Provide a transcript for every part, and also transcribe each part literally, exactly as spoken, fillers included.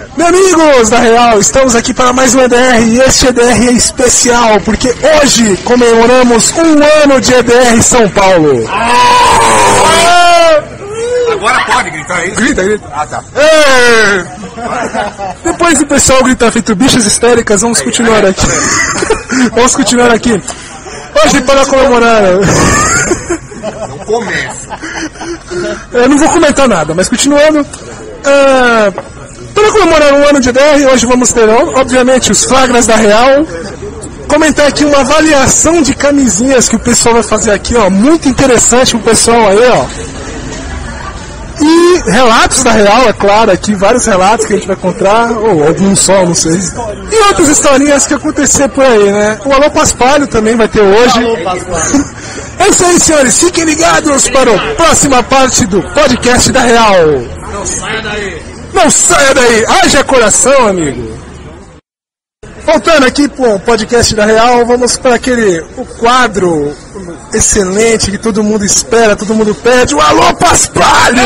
Meus amigos da Real, estamos aqui para mais um E D R e este E D R é especial porque hoje comemoramos um ano de E D R São Paulo. Ah! Agora pode gritar isso? Grita, grita. Ah, tá. É. Depois do pessoal gritar feito bichas histéricas, vamos continuar aqui. Vamos continuar aqui. Hoje para comemorar... Não começa. Eu não vou comentar nada, mas continuando. Uh, para comemorar um ano de E D R, hoje vamos ter, obviamente, os flagras da Real. Comentar aqui uma avaliação de camisinhas que o pessoal vai fazer aqui, ó. Muito interessante o pessoal aí, ó. E relatos da Real, é claro, aqui vários relatos que a gente vai encontrar, ou alguns só, não sei. E outras historinhas que acontecer por aí, né? O Alô Paspalho também vai ter hoje. Alô Paspalho. É isso aí, senhores. Fiquem ligados para a próxima parte do podcast da Real. Não saia daí. Não saia daí. Haja coração, amigo. Voltando aqui para o podcast da Real, vamos para aquele o quadro excelente que todo mundo espera, todo mundo pede. O Alô Paspalho!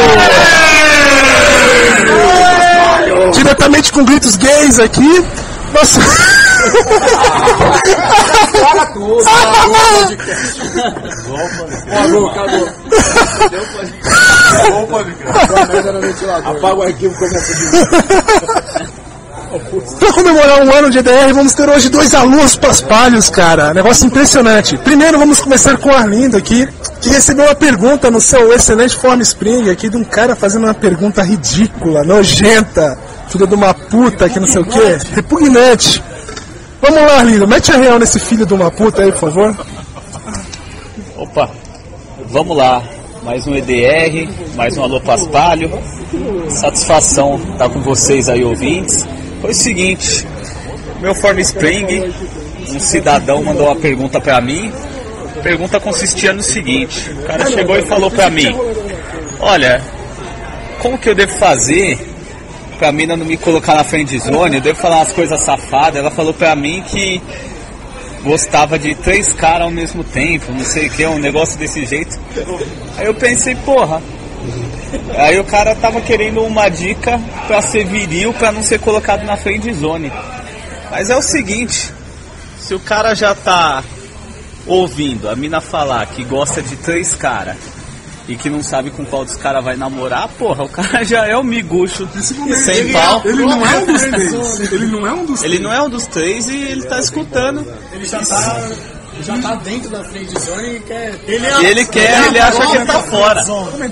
É! Diretamente com gritos gays aqui. Nossa... Para tudo. Acabou, acabou. Acabou o podcast. Apaga o arquivo e começa de novo. Para comemorar um ano de E D R, vamos ter hoje dois alôs paspalhos, cara. Negócio impressionante. Primeiro, vamos começar com o Arlindo aqui, que recebeu uma pergunta no seu excelente Form Spring aqui de um cara fazendo uma pergunta ridícula, nojenta, filho de uma puta, que não sei o que, repugnante. Vamos lá, Arlindo, mete a real nesse filho de uma puta aí, por favor. Opa, vamos lá. Mais um E D R, mais um Alô Paspalho. Satisfação estar com vocês aí, ouvintes. Foi o seguinte, meu Form Spring, um cidadão mandou uma pergunta pra mim. A pergunta consistia no seguinte: o cara chegou e falou pra mim: olha, como que eu devo fazer pra mina não me colocar na friendzone? Eu devo falar umas coisas safadas. Ela falou pra mim que gostava de três caras ao mesmo tempo, não sei o que, um negócio desse jeito. Aí eu pensei, porra. Aí o cara tava querendo uma dica pra ser viril, pra não ser colocado na friendzone. Mas é o seguinte, se o cara já tá ouvindo a mina falar que gosta de três caras e que não sabe com qual dos caras vai namorar, porra, o cara já é um miguxo sem ele, pau. Ele não é um dos três. Ele não é um dos três. Ele não é um dos três e ele tá escutando. Ele já tá, já tá dentro da friendzone e quer... Ele, E ele quer, ele acha que ele tá fora.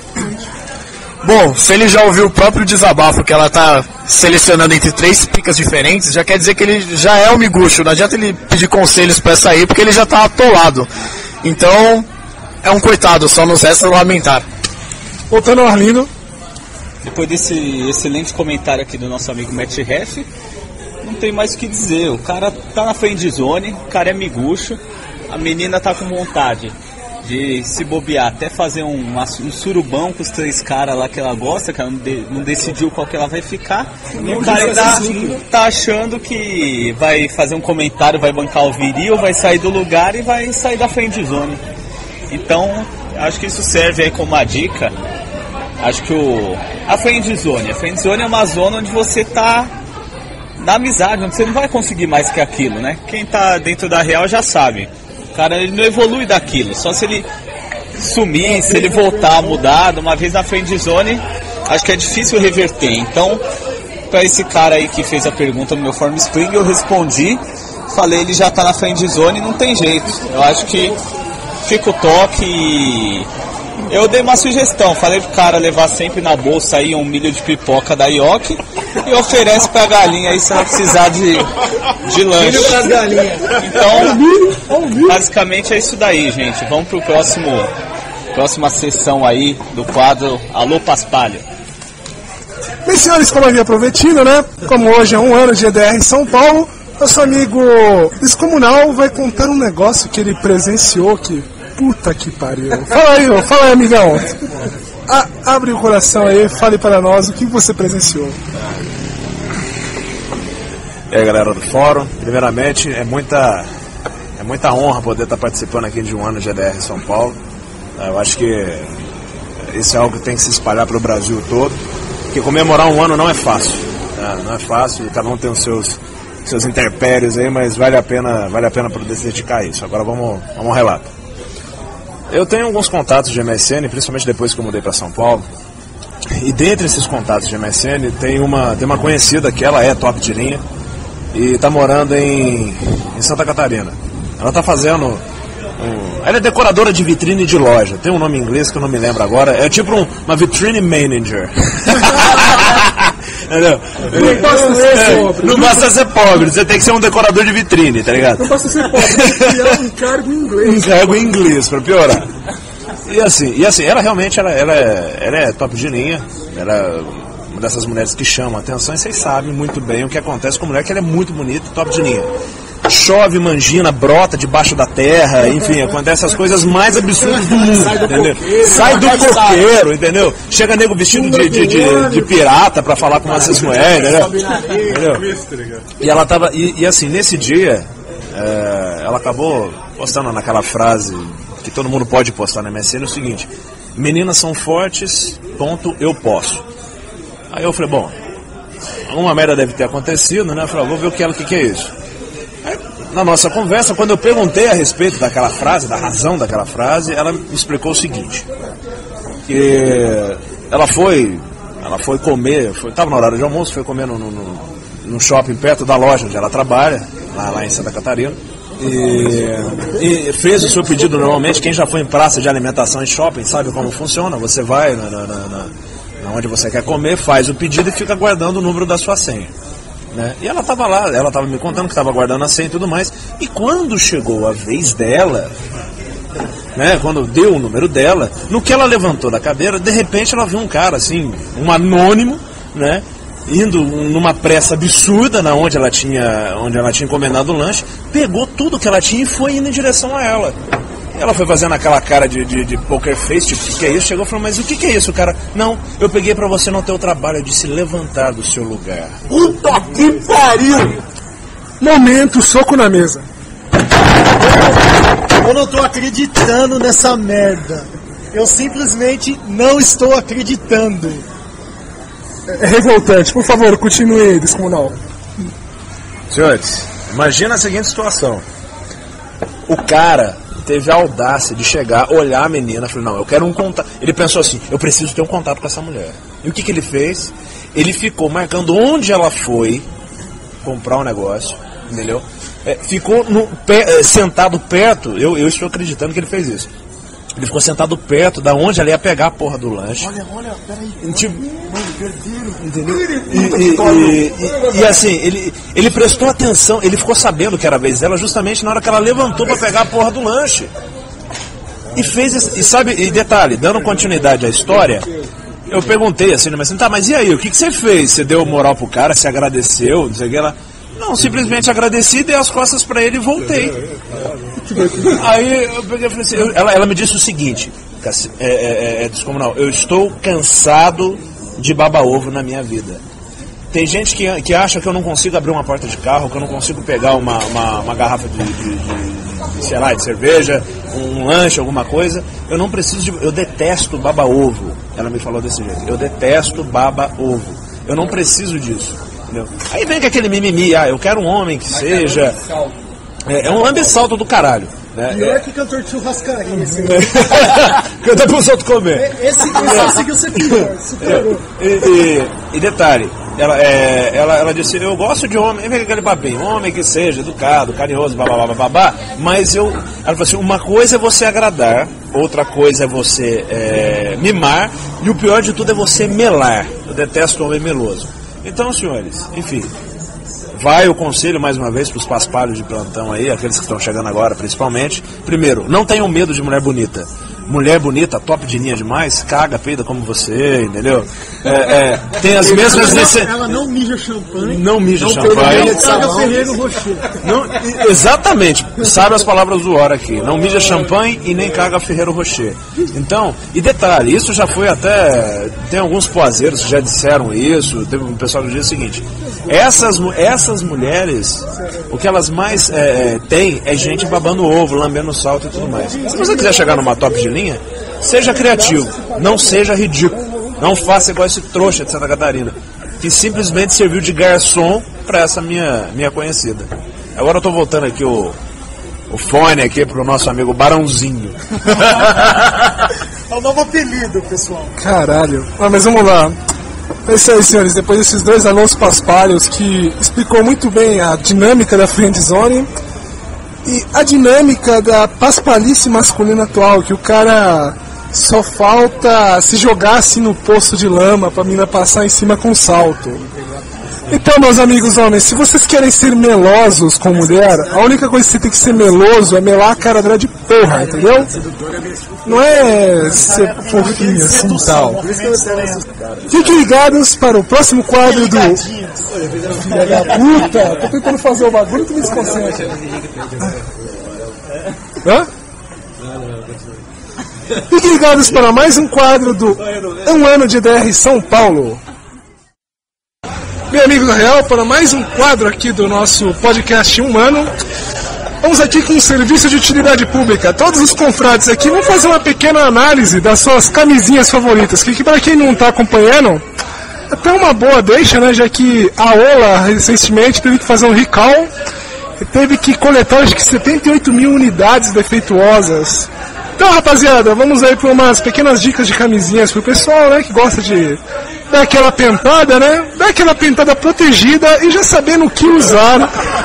Bom, se ele já ouviu o próprio desabafo que ela tá selecionando entre três picas diferentes, já quer dizer que ele já é um miguxo. Não adianta ele pedir conselhos pra sair, porque ele já tá atolado. Então, é um coitado, só nos resta lamentar. Voltando ao Arlindo. Depois desse excelente comentário aqui do nosso amigo Matt Ref, não tem mais o que dizer. O cara tá na friendzone, o cara é miguxo, a menina tá com vontade de se bobear, até fazer um, um surubão com os três caras lá que ela gosta, que ela não, de, não decidiu qual que ela vai ficar. E o cara ainda tá achando que vai fazer um comentário, vai bancar o viril, vai sair do lugar e vai sair da friendzone. Então, acho que isso serve aí como uma dica. Acho que o a friendzone, a friendzone é uma zona onde você tá na amizade, onde você não vai conseguir mais que aquilo, né? Quem tá dentro da Real já sabe. O cara, ele não evolui daquilo, só se ele sumir, se ele voltar a mudar. Uma vez na friendzone, acho que é difícil reverter. Então, para esse cara aí que fez a pergunta no meu Form Spring, eu respondi, falei, ele já tá na friendzone, não tem jeito. Eu acho que fica o toque e eu dei uma sugestão, falei pro cara levar sempre na bolsa aí um milho de pipoca da Ioki e oferece pra galinha aí se ela precisar de, de lanche. Milho pras galinhas. Então, basicamente é isso daí, gente. Vamos pro próximo, próxima sessão aí do quadro Alô Paspalho. Bem, senhores, como havia prometido, né? Como hoje é um ano de E D R em São Paulo, nosso amigo Descomunal vai contar um negócio que ele presenciou que... Puta que pariu. Fala aí, ó, fala aí, amigão. A, abre o coração aí, fale para nós o que você presenciou. E aí, galera do fórum, primeiramente é muita, é muita honra poder estar participando aqui de um ano de E D R em São Paulo. Eu acho que isso é algo que tem que se espalhar para o Brasil todo, porque comemorar um ano não é fácil. né? Não é fácil, cada um tem os seus, seus interpérios aí, mas vale a pena, vale a pena poder se dedicar a isso. Agora vamos, vamos ao relato. Eu tenho alguns contatos de M S N, principalmente depois que eu mudei para São Paulo. E dentre esses contatos de M S N, tem uma, tem uma conhecida que ela é top de linha e está morando em, em Santa Catarina. Ela está fazendo... Um, ela é decoradora de vitrine de loja. Tem um nome em inglês que eu não me lembro agora. É tipo um, uma vitrine manager. Entendeu? Não basta ser pobre. Não basta ser pobre, você tem que ser um decorador de vitrine, tá ligado? Não basta ser pobre, tem que criar um cargo em inglês. Um cargo em inglês, pra piorar. E assim, e assim ela realmente ela, ela, é, ela é top de linha. Ela é uma dessas mulheres que chamam a atenção. E vocês sabem muito bem o que acontece com a mulher, que ela é muito bonita, top de linha. Chove, mangina, brota debaixo da terra, enfim, acontece as coisas mais absurdas do mundo, sai do entendeu? Coqueiro, sai do coqueiro, entendeu? Chega nego vestido de, de, de, de pirata pra falar com essas mulheres, entendeu? entendeu? E ela tava, e, e assim, nesse dia, é, ela acabou postando naquela frase que todo mundo pode postar na M S N, o seguinte: meninas são fortes, ponto, eu posso. Aí eu falei, bom, uma merda deve ter acontecido, né? Eu falei, vou ver o que, ela, o que, que é isso. Aí, na nossa conversa, quando eu perguntei a respeito daquela frase, da razão daquela frase, ela me explicou o seguinte: que ela foi, ela foi comer, estava na hora de almoço, foi comer no, no, no shopping perto da loja onde ela trabalha, lá, lá em Santa Catarina, e, e fez o seu pedido normalmente. Quem já foi em praça de alimentação em shopping sabe como funciona. Você vai na, na, na, na onde você quer comer, faz o pedido e fica guardando o número da sua senha. Né? E ela estava lá, ela estava me contando que estava guardando a senha e tudo mais. E quando chegou a vez dela, né, quando deu o número dela, no que ela levantou da cadeira, de repente ela viu um cara assim, um anônimo, né, indo numa pressa absurda na onde ela tinha, onde ela tinha encomendado o lanche, pegou tudo que ela tinha e foi indo em direção a ela. Ela foi fazendo aquela cara de, de, de poker face, tipo, o que, que é isso? Chegou e falou, mas o que, que é isso, cara? Não, eu peguei pra você não ter o trabalho de se levantar do seu lugar. Puta que pariu! Momento, soco na mesa. Eu não tô acreditando nessa merda. Eu simplesmente não estou acreditando. É revoltante. Por favor, continue, descomunal. Senhores, imagina a seguinte situação. O cara teve a audácia de chegar, olhar a menina, falou, não, eu quero um contato. Ele pensou assim, eu preciso ter um contato com essa mulher. E o que, que ele fez? Ele ficou marcando onde ela foi comprar um negócio, entendeu? É, ficou no, pé, sentado perto, eu, eu estou acreditando que ele fez isso. Ele ficou sentado perto da onde ela ia pegar a porra do lanche. Olha, olha, peraí. Tipo, entendeu? E, e, e, e, e assim, ele, ele prestou atenção, ele ficou sabendo que era a vez dela justamente na hora que ela levantou pra pegar a porra do lanche. E fez esse, e sabe, e detalhe, dando continuidade à história, eu perguntei assim, mas assim, tá, mas e aí, o que, que você fez? Você deu moral pro cara, você agradeceu, não sei o que lá? Não, simplesmente agradeci, dei as costas pra ele e voltei. Aí eu peguei e falei assim, eu, ela, ela me disse o seguinte, é, é, é descomunal, eu estou cansado de baba-ovo na minha vida. Tem gente que, que acha que eu não consigo abrir uma porta de carro, que eu não consigo pegar uma, uma, uma garrafa de, de, de, sei lá, de cerveja, um lanche, alguma coisa. Eu não preciso de... Eu detesto baba-ovo. Ela me falou desse jeito. Eu detesto baba-ovo. Eu não preciso disso. Entendeu? Aí vem com aquele mimimi, ah, eu quero um homem que Mas seja... É, é um lambe-salto do caralho. Né? Pior é que cantor de churrascaria. Canta pros outros comer. Esse, esse conseguiu ser pior, superou. E, e, e detalhe, ela, é, ela, ela disse, eu gosto de homem, vem aquele papinho, homem que seja educado, carinhoso, babá, babá, mas eu... Ela falou assim, uma coisa é você agradar, outra coisa é você é, mimar, e o pior de tudo é você melar. Eu detesto homem meloso. Então, senhores, enfim... Vai o conselho, mais uma vez, para os paspalhos de plantão aí, aqueles que estão chegando agora, principalmente. Primeiro, não tenham medo de mulher bonita. Mulher bonita, top de linha demais, caga, peida como você, entendeu? É, é, tem as mesmas... Ela, nesse... ela não mija champanhe. Não mija não champanhe. Não caga Ferreiro Rocher. Não, exatamente, sabe as palavras do hora aqui. Não mija champanhe e nem caga Ferreiro Rocher. Então, e detalhe, isso já foi até... Tem alguns poazeiros que já disseram isso, teve um pessoal que diz o seguinte... Essas, essas mulheres, o que elas mais é, têm é gente babando ovo, lambendo salto e tudo mais. Se você quiser chegar numa top de linha, seja criativo, não seja ridículo. Não faça igual esse trouxa de Santa Catarina. que simplesmente serviu de garçom para essa minha, minha conhecida. Agora eu tô voltando aqui o, o fone aqui pro nosso amigo Barãozinho. É o novo apelido, pessoal. Caralho. Ah, mas vamos lá. É isso aí, senhores. Depois desses dois alôs paspalhos que explicou muito bem a dinâmica da friendzone e a dinâmica da paspalice masculina atual, que o cara só falta se jogar assim no poço de lama pra mina passar em cima com salto. Então, meus amigos homens, se vocês querem ser melosos com mulher, a única coisa que você tem que ser meloso é melar a cara dela de porra, entendeu? Não é ser fofinho assim e tal. Fiquem ligados para o próximo quadro do... Filha da puta! Tô tentando fazer o bagulho que me desconcentra. Hã? Fiquem ligados para mais um quadro do Um Ano de D R São Paulo. Meu amigo da Real, para mais um quadro aqui do nosso podcast Um Ano. Vamos aqui com um serviço de utilidade pública. Todos os confrades aqui vão fazer uma pequena análise das suas camisinhas favoritas, que, que para quem não está acompanhando, até uma boa deixa, né? Já que a Ola recentemente teve que fazer um recall e teve que coletar acho que setenta e oito mil unidades defeituosas. Então, rapaziada, vamos aí para umas pequenas dicas de camisinhas pro pessoal, né, que gosta de dar aquela pentada, né? Dar aquela pentada protegida e já sabendo o que usar.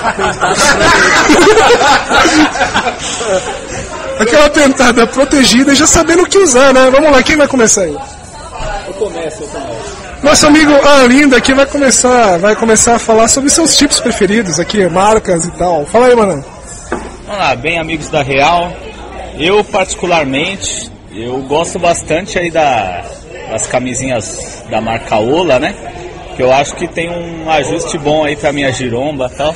Aquela pentada protegida e já sabendo o que usar, né? Vamos lá, quem vai começar aí? Eu começo, eu começo. Nosso amigo Arlindo aqui vai começar, vai começar a falar sobre seus tipos preferidos aqui, marcas e tal. Fala aí, mano. Vamos lá, bem amigos da Real. Eu particularmente, eu gosto bastante aí da, das camisinhas da marca Ola, né? Que eu acho que tem um ajuste bom aí pra minha giromba e tal.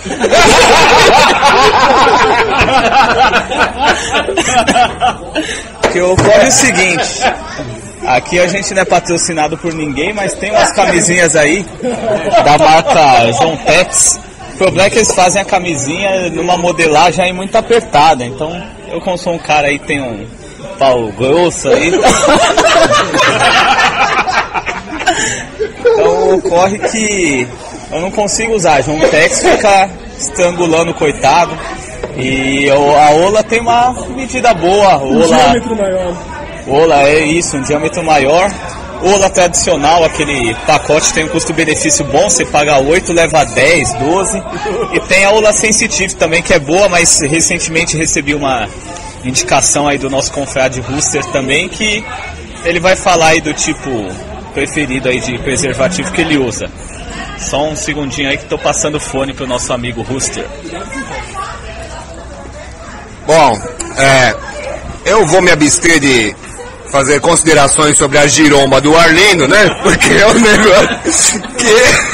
Que ocorre o seguinte, aqui a gente não é patrocinado por ninguém, mas tem umas camisinhas aí da marca João Pets. O problema é que eles fazem a camisinha numa modelagem aí muito apertada, então eu como sou um cara aí, tem um pau grosso aí. Então ocorre que eu não consigo usar. João Tex fica estrangulando o coitado. E eu, a Ola tem uma medida boa. Um Ola, diâmetro maior. Ola é isso, um diâmetro maior. Ola tradicional, aquele pacote tem um custo-benefício bom, você paga oito, leva dez, doze. E tem a Ola Sensitive também, que é boa, mas recentemente recebi uma indicação aí do nosso confrade Rooster também, que ele vai falar aí do tipo preferido aí de preservativo que ele usa. Só um segundinho aí que tô passando o fone pro nosso amigo Rooster. Bom, é, eu vou me abster de fazer considerações sobre a giromba do Arlindo, né? Porque é um negócio que...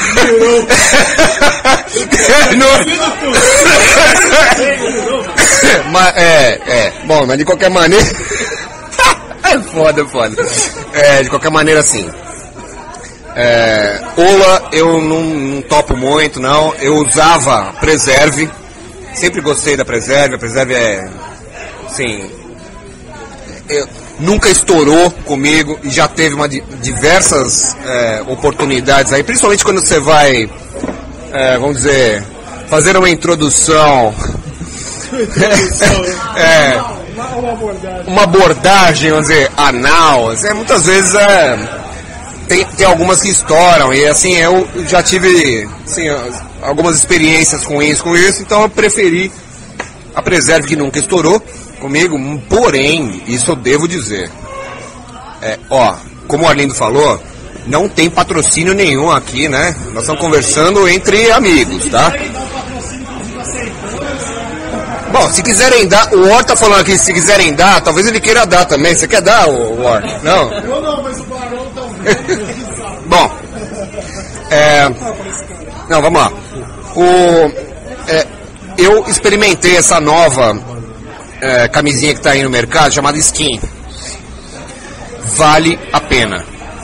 mas, é, é, bom, mas de qualquer maneira... é foda, foda. É, de qualquer maneira, assim... É, Ola eu não, não topo muito, não. Eu usava Preserve. Sempre gostei da Preserve. A Preserve é... Assim... Eu, nunca estourou comigo e já teve uma, diversas é, oportunidades aí, principalmente quando você vai, é, vamos dizer, fazer uma introdução, é, uma abordagem, vamos dizer, anal, assim, muitas vezes é, tem, tem algumas que estouram e assim, eu já tive assim, algumas experiências com isso, com isso, então eu preferi a Preserve, que nunca estourou comigo, porém, isso eu devo dizer, é, ó, como o Arlindo falou, não tem patrocínio nenhum aqui, né? Nós estamos conversando entre amigos, tá? Bom, se quiserem dar, o War tá falando aqui, se quiserem dar, talvez ele queira dar também. Você quer dar, o War? Não? Eu não, mas o Barão tá. Bom, é, não, vamos lá. O, é, eu experimentei essa nova É, camisinha que está aí no mercado, chamada Skin. Vale a pena.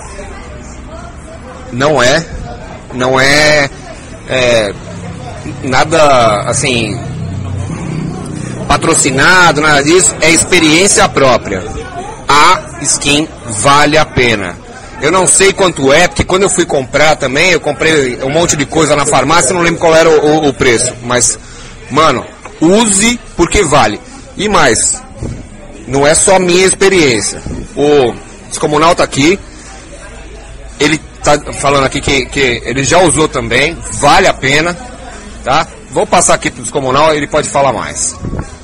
Não é, não é, é nada assim patrocinado, nada disso. É experiência própria. A Skin vale a pena. Eu não sei quanto é, porque quando eu fui comprar também, eu comprei um monte de coisa na farmácia, não lembro qual era o, o, o preço. Mas, mano, use porque vale. E mais, não é só a minha experiência. O Descomunal tá aqui, ele tá falando aqui que, que ele já usou também, vale a pena, tá? Vou passar aqui pro Descomunal, ele pode falar mais.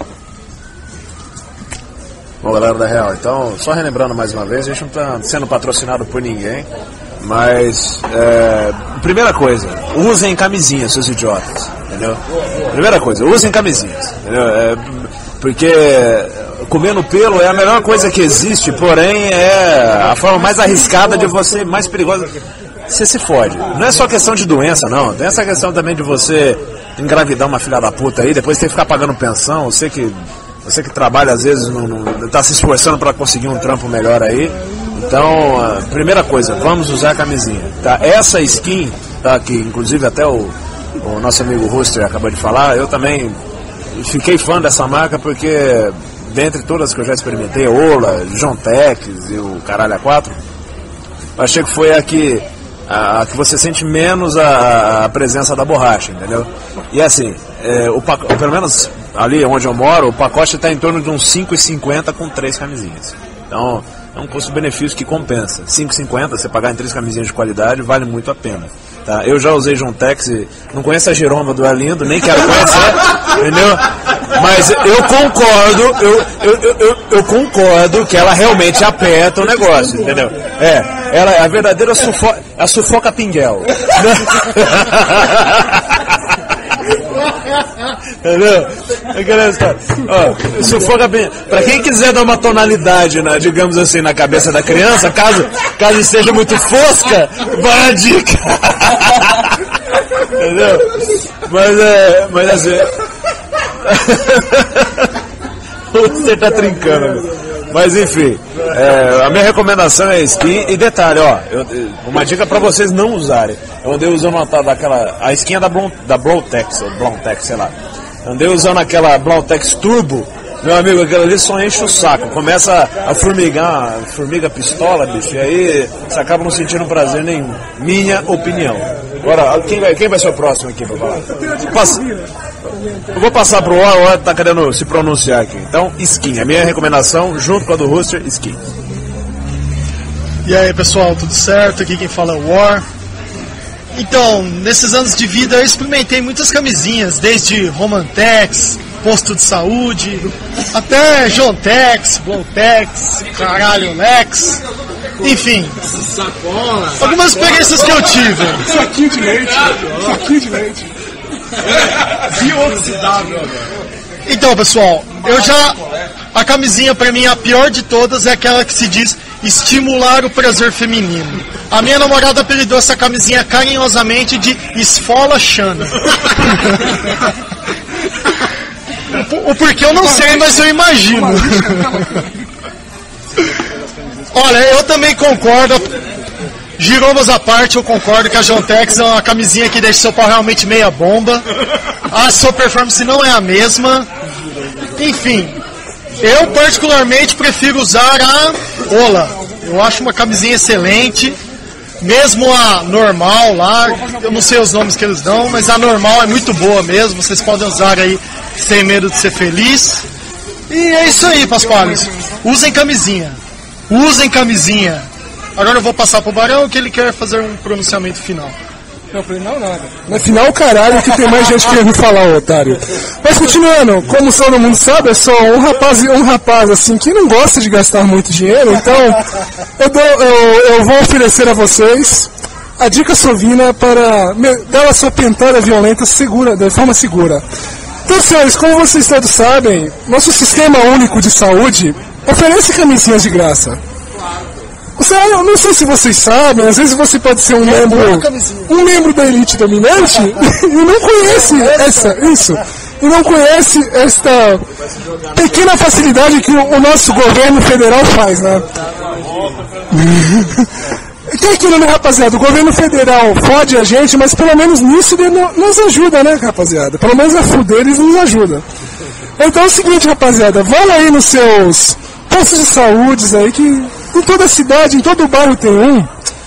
Bom, galera da Real, então, só relembrando mais uma vez, a gente não está sendo patrocinado por ninguém, mas, é, primeira coisa, usem camisinha, seus idiotas, entendeu? Primeira coisa, usem camisinhas, entendeu? É, porque comer no pelo é a melhor coisa que existe, porém é a forma mais arriscada de você, mais perigosa, você se fode. Não é só questão de doença, não, tem essa questão também de você engravidar uma filha da puta aí, depois ter que ficar pagando pensão, você que... Você que trabalha, às vezes, está se esforçando para conseguir um trampo melhor aí. Então, a primeira coisa, vamos usar a camisinha. Tá? Essa skin, tá, que inclusive até o, o nosso amigo Ruster acabou de falar, eu também fiquei fã dessa marca porque, dentre todas que eu já experimentei, Ola, Jontex e o Caralho A quatro, eu achei que foi a que, a, a que você sente menos a, a presença da borracha, entendeu? E assim, é, o, pelo menos... Ali onde eu moro, o pacote está em torno de uns cinco reais e cinquenta centavos com três camisinhas. Então, é um custo-benefício que compensa. cinco reais e cinquenta centavos, você pagar em três camisinhas de qualidade, vale muito a pena. Tá? Eu já usei Jontex, não conheço a giromba do Arlindo, nem quero conhecer, entendeu? Mas eu concordo, eu, eu, eu, eu, eu concordo que ela realmente aperta o negócio, entendeu? É, ela é a verdadeira sufo, a sufoca pinguel. Entendeu? Aquela história. Ó, sufoca bem. Pra quem quiser dar uma tonalidade, na, digamos assim, na cabeça da criança, caso, caso esteja muito fosca, vai a dica. Entendeu? Mas é. Mas assim. Você tá trincando, mas enfim, é, a minha recomendação é skin. E detalhe, ó, eu, uma dica pra vocês não usarem. Eu andei usando uma tal daquela. A skin é da, Blon, da Blautex, ou Blautex, sei lá. Andei usando aquela Blautex Turbo. Meu amigo, aquela ali só enche o saco. Começa a formigar, a formiga pistola, bicho. E aí você acaba não sentindo prazer nenhum. Minha opinião. Agora, quem vai, quem vai ser o próximo aqui pra falar? Passa. Eu vou passar pro O, o O tá querendo se pronunciar aqui. Então, skin. A minha recomendação, junto com a do Ruster, skin. E aí, pessoal, tudo certo? Aqui quem fala é o War. Então, nesses anos de vida eu experimentei muitas camisinhas, desde Romantex, posto de saúde, até Jontex, Blautex, caralho, Lex, enfim. Algumas experiências que eu tive. Saquinho de leite, saquinho de leite. Bioxidável. Então, pessoal, eu já... A camisinha, pra mim, a pior de todas é aquela que se diz estimular o prazer feminino. A minha namorada apelidou essa camisinha carinhosamente de esfola Xana. O porquê eu não sei, mas eu imagino. Olha, eu também concordo. Girombas à parte, eu concordo que a Jontex é uma camisinha que deixa seu pau realmente meia bomba. A sua performance não é a mesma. Enfim, eu particularmente prefiro usar a Ola. Eu acho uma camisinha excelente. Mesmo a normal lá, eu não sei os nomes que eles dão, mas a normal é muito boa mesmo. Vocês podem usar aí sem medo de ser feliz. E é isso aí, Pasquales. Usem camisinha. Usem camisinha. Agora eu vou passar pro Barão que ele quer fazer um pronunciamento final. Não, falei, não, nada. No final, caralho, que tem mais gente que quer me falar, otário. Mas continuando, como todo mundo sabe, eu sou um rapaz, um rapaz assim, que não gosta de gastar muito dinheiro, então eu, dou, eu, eu vou oferecer a vocês a dica sovina para dar a sua pentada violenta segura, de forma segura. Então, senhores, como vocês todos sabem, nosso Sistema Único de Saúde oferece camisinhas de graça. Você, eu não sei se vocês sabem, às vezes você pode ser um membro, um membro da elite dominante e não conhece essa, isso, e não conhece esta pequena facilidade que o, o nosso governo federal faz, né? Que é aquilo, né, rapaziada? O governo federal fode a gente, mas pelo menos nisso ele nos ajuda, né, rapaziada? Pelo menos a fuder eles nos ajudam. Então é o seguinte, rapaziada, vão aí nos seus postos de saúde aí, que em toda a cidade, em todo o bairro tem um.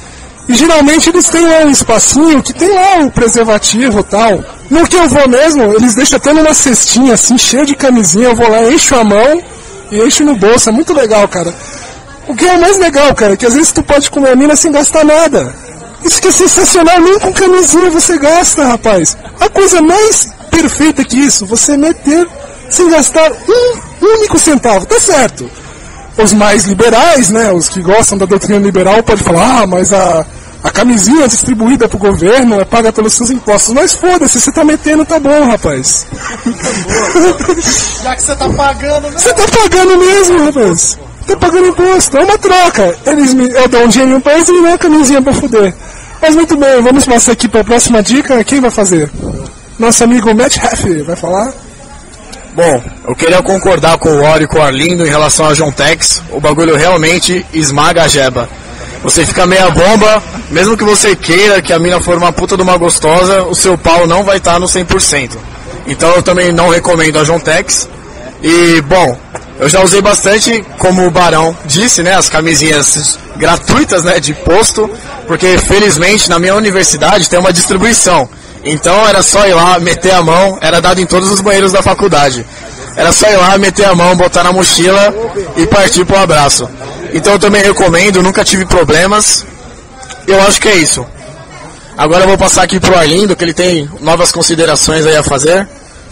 E geralmente eles têm lá um espacinho que tem lá o preservativo e tal. No que eu vou mesmo, eles deixam até numa cestinha assim, cheia de camisinha, eu vou lá, encho a mão e encho no bolso, é muito legal, cara. O que é o mais legal, cara, é que às vezes tu pode comer a mina sem gastar nada. Isso que é sensacional, nem com camisinha você gasta, rapaz. A coisa mais perfeita que isso, você meter sem gastar um único centavo, tá certo. Os mais liberais, né, os que gostam da doutrina liberal, podem falar, ah, mas a, a camisinha distribuída pro governo é paga pelos seus impostos. Mas foda-se, você tá metendo, tá bom, rapaz. Já que você tá pagando, né? Você tá pagando mesmo, rapaz. Tá pagando imposto, é uma troca. Eles me, eu dou um dinheirinho pra eles e me dão uma camisinha pra fuder. Mas muito bem, vamos passar aqui para a próxima dica. Quem vai fazer? Nosso amigo Matt Heff vai falar? Bom, eu queria concordar com o Ori e com o Arlindo em relação a John Tex. O bagulho realmente esmaga a jeba. Você fica meia bomba, mesmo que você queira que a mina for uma puta de uma gostosa, o seu pau não vai estar no cem por cento. Então eu também não recomendo a John Tex. E, bom, eu já usei bastante, como o Barão disse, né, as camisinhas gratuitas, né, de posto, porque felizmente na minha universidade tem uma distribuição. Então era só ir lá, meter a mão, era dado em todos os banheiros da faculdade. Era só ir lá, meter a mão, botar na mochila e partir pro abraço. Então eu também recomendo, nunca tive problemas. Eu acho que é isso. Agora eu vou passar aqui pro Arlindo, que ele tem novas considerações aí a fazer.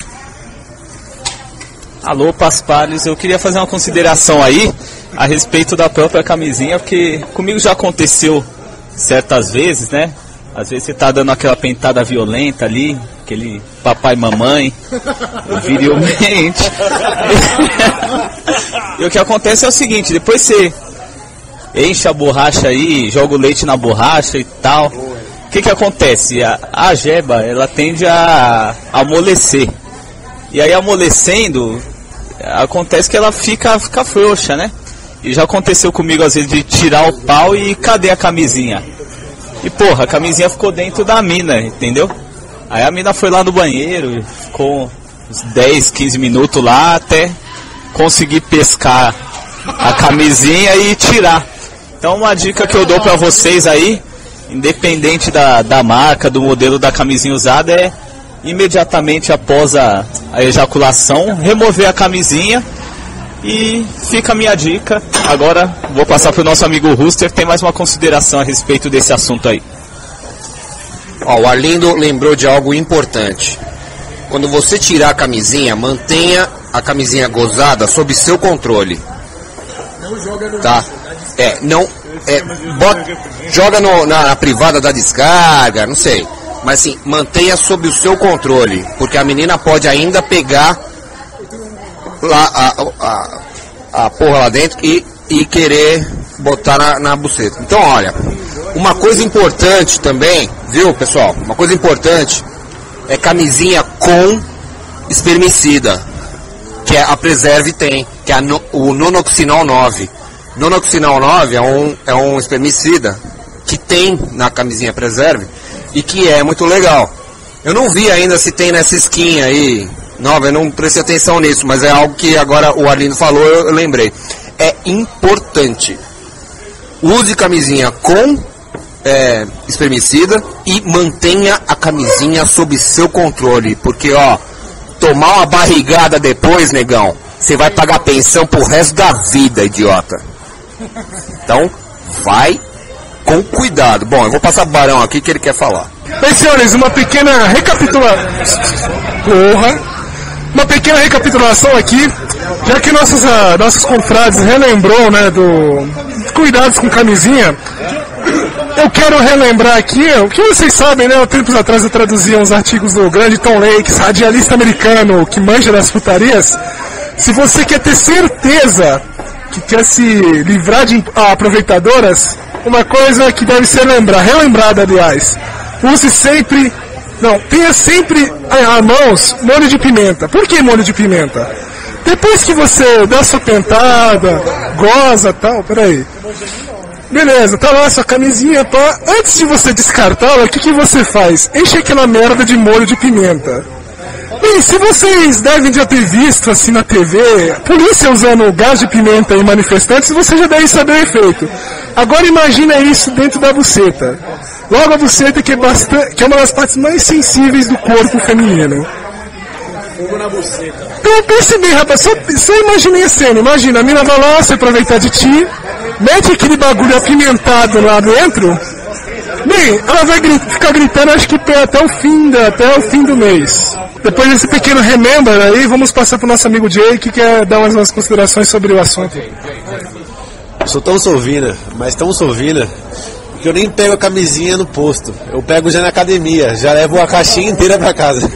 Alô, Paspalhos, eu queria fazer uma consideração aí a respeito da própria camisinha, porque comigo já aconteceu certas vezes, né? Às vezes você tá dando aquela pentada violenta ali, aquele papai e mamãe, virilmente. E o que acontece é o seguinte, depois você enche a borracha aí, joga o leite na borracha e tal. O que que acontece? A, a jeba, ela tende a, a amolecer. E aí amolecendo, acontece que ela fica, fica frouxa, né? E já aconteceu comigo às vezes de tirar o pau e cadê a camisinha? E porra, a camisinha ficou dentro da mina, entendeu? Aí a mina foi lá no banheiro, ficou uns dez, quinze minutos lá até conseguir pescar a camisinha e tirar. Então uma dica que eu dou pra vocês aí, independente da, da marca, do modelo da camisinha usada, é imediatamente após a, a ejaculação, remover a camisinha. E fica a minha dica. Agora vou passar para o nosso amigo Rooster, que tem mais uma consideração a respeito desse assunto aí. Ó, o Arlindo lembrou de algo importante. Quando você tirar a camisinha, mantenha a camisinha gozada sob seu controle. Tá? É, não. É, bota, joga no, na, na privada da descarga, não sei. Mas assim, mantenha sob o seu controle. Porque a menina pode ainda pegar lá a, a, a porra lá dentro e, e querer botar na, na buceta. Então, olha, uma coisa importante também, viu, pessoal? Uma coisa importante é camisinha com espermicida, que é a Preserve tem, que é a no, o Nonoxinol nove. Nonoxinol nove é um, é um espermicida que tem na camisinha Preserve e que é muito legal. Eu não vi ainda se tem nessa skin aí nova, eu não prestei atenção nisso, mas é algo que agora o Arlindo falou, eu, eu lembrei. É importante. Use camisinha com é, espermicida e mantenha a camisinha sob seu controle, porque ó, tomar uma barrigada depois, negão, você vai pagar pensão pro resto da vida, idiota. Então, vai com cuidado. Bom, eu vou passar pro Barão aqui que ele quer falar. Bem, senhores, uma pequena recapitulação. Porra! Uma pequena recapitulação aqui, já que nossos, uh, nossos confrades relembrou, né, do cuidados com camisinha. Eu quero relembrar aqui, o que vocês sabem, né, há tempos atrás eu traduzia uns artigos do grande Tom Lakes, radialista americano que manja das putarias. Se você quer ter certeza que quer se livrar de aproveitadoras, uma coisa que deve ser lembrar, relembrada, aliás, use sempre, não, tenha sempre a mãos molho de pimenta. Por que molho de pimenta? Depois que você dá sua pentada, goza, tal, peraí. Beleza, tá lá sua camisinha, pá. Antes de você descartá-la, o que que você faz? Enche aquela merda de molho de pimenta. E se vocês devem já ter visto assim na T V, polícia usando gás de pimenta em manifestantes, você já deve saber o efeito. Agora imagina isso dentro da buceta. Logo a buceta que é, bastante, que é uma das partes mais sensíveis do corpo feminino. Fogo na buceta. Então pense bem, rapaz, só, só imaginei a cena. Imagina, a mina vai lá, se aproveitar de ti, mete aquele bagulho apimentado lá dentro. Bem, ela vai grit- ficar gritando, acho que até o fim da, até o fim do mês. Depois desse pequeno remember aí, vamos passar pro nosso amigo Jay, que quer dar umas, umas considerações sobre o assunto. Eu sou tão sovina, mas tão sovina, que eu nem pego a camisinha no posto. Eu pego já na academia, já levo a caixinha inteira pra casa.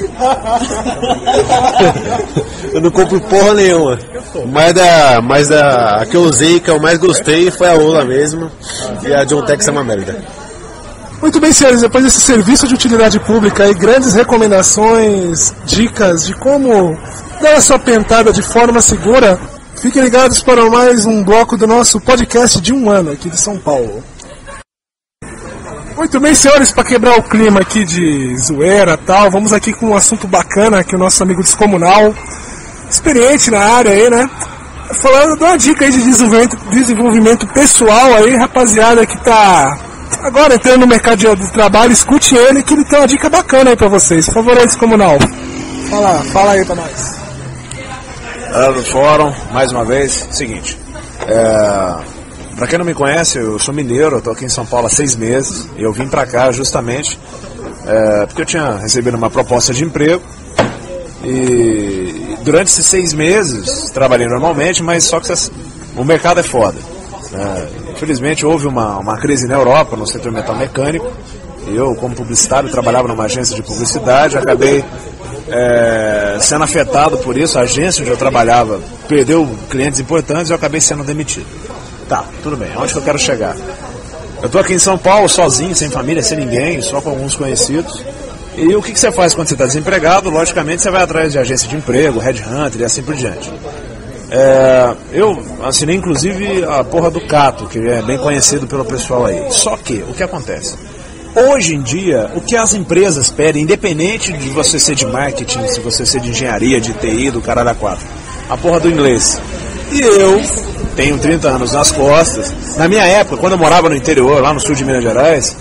Eu não compro porra nenhuma. Mas da, mas da a que eu usei, que eu mais gostei, foi a Ola mesmo. E a John Tex é uma merda. Muito bem, senhores, depois desse serviço de utilidade pública e grandes recomendações, dicas de como dar a sua pentada de forma segura, fiquem ligados para mais um bloco do nosso podcast de um ano aqui de São Paulo. Muito bem, senhores, para quebrar o clima aqui de zoeira e tal, vamos aqui com um assunto bacana que o nosso amigo descomunal, experiente na área aí, né? Falando de uma dica aí de desenvolvimento, desenvolvimento pessoal aí, rapaziada que tá agora entrando no mercado de trabalho, escute ele que ele tem uma dica bacana aí pra vocês. Por favor aí, descomunal. Fala, fala aí pra nós. Galera do fórum, mais uma vez, seguinte, é, pra quem não me conhece, eu sou mineiro, eu tô aqui em São Paulo há seis meses, e eu vim pra cá justamente é, porque eu tinha recebido uma proposta de emprego, e durante esses seis meses trabalhei normalmente, mas só que o mercado é foda. É, infelizmente houve uma, uma crise na Europa, no setor metal mecânico, e eu, como publicitário, trabalhava numa agência de publicidade, acabei é, sendo afetado por isso. A agência onde eu trabalhava perdeu clientes importantes e eu acabei sendo demitido. Tá, tudo bem, onde que eu quero chegar? Eu tô aqui em São Paulo, sozinho, sem família, sem ninguém, só com alguns conhecidos. E o que, que você faz quando você está desempregado? Logicamente você vai atrás de agência de emprego, headhunter e assim por diante. É, eu assinei inclusive a porra do Cato, que é bem conhecido pelo pessoal aí. Só que, o que acontece? Hoje em dia, o que as empresas pedem, independente de você ser de marketing, se você ser de engenharia, de T I, do caralho a quatro, a porra do inglês. E eu tenho trinta anos nas costas. Na minha época, quando eu morava no interior, lá no sul de Minas Gerais,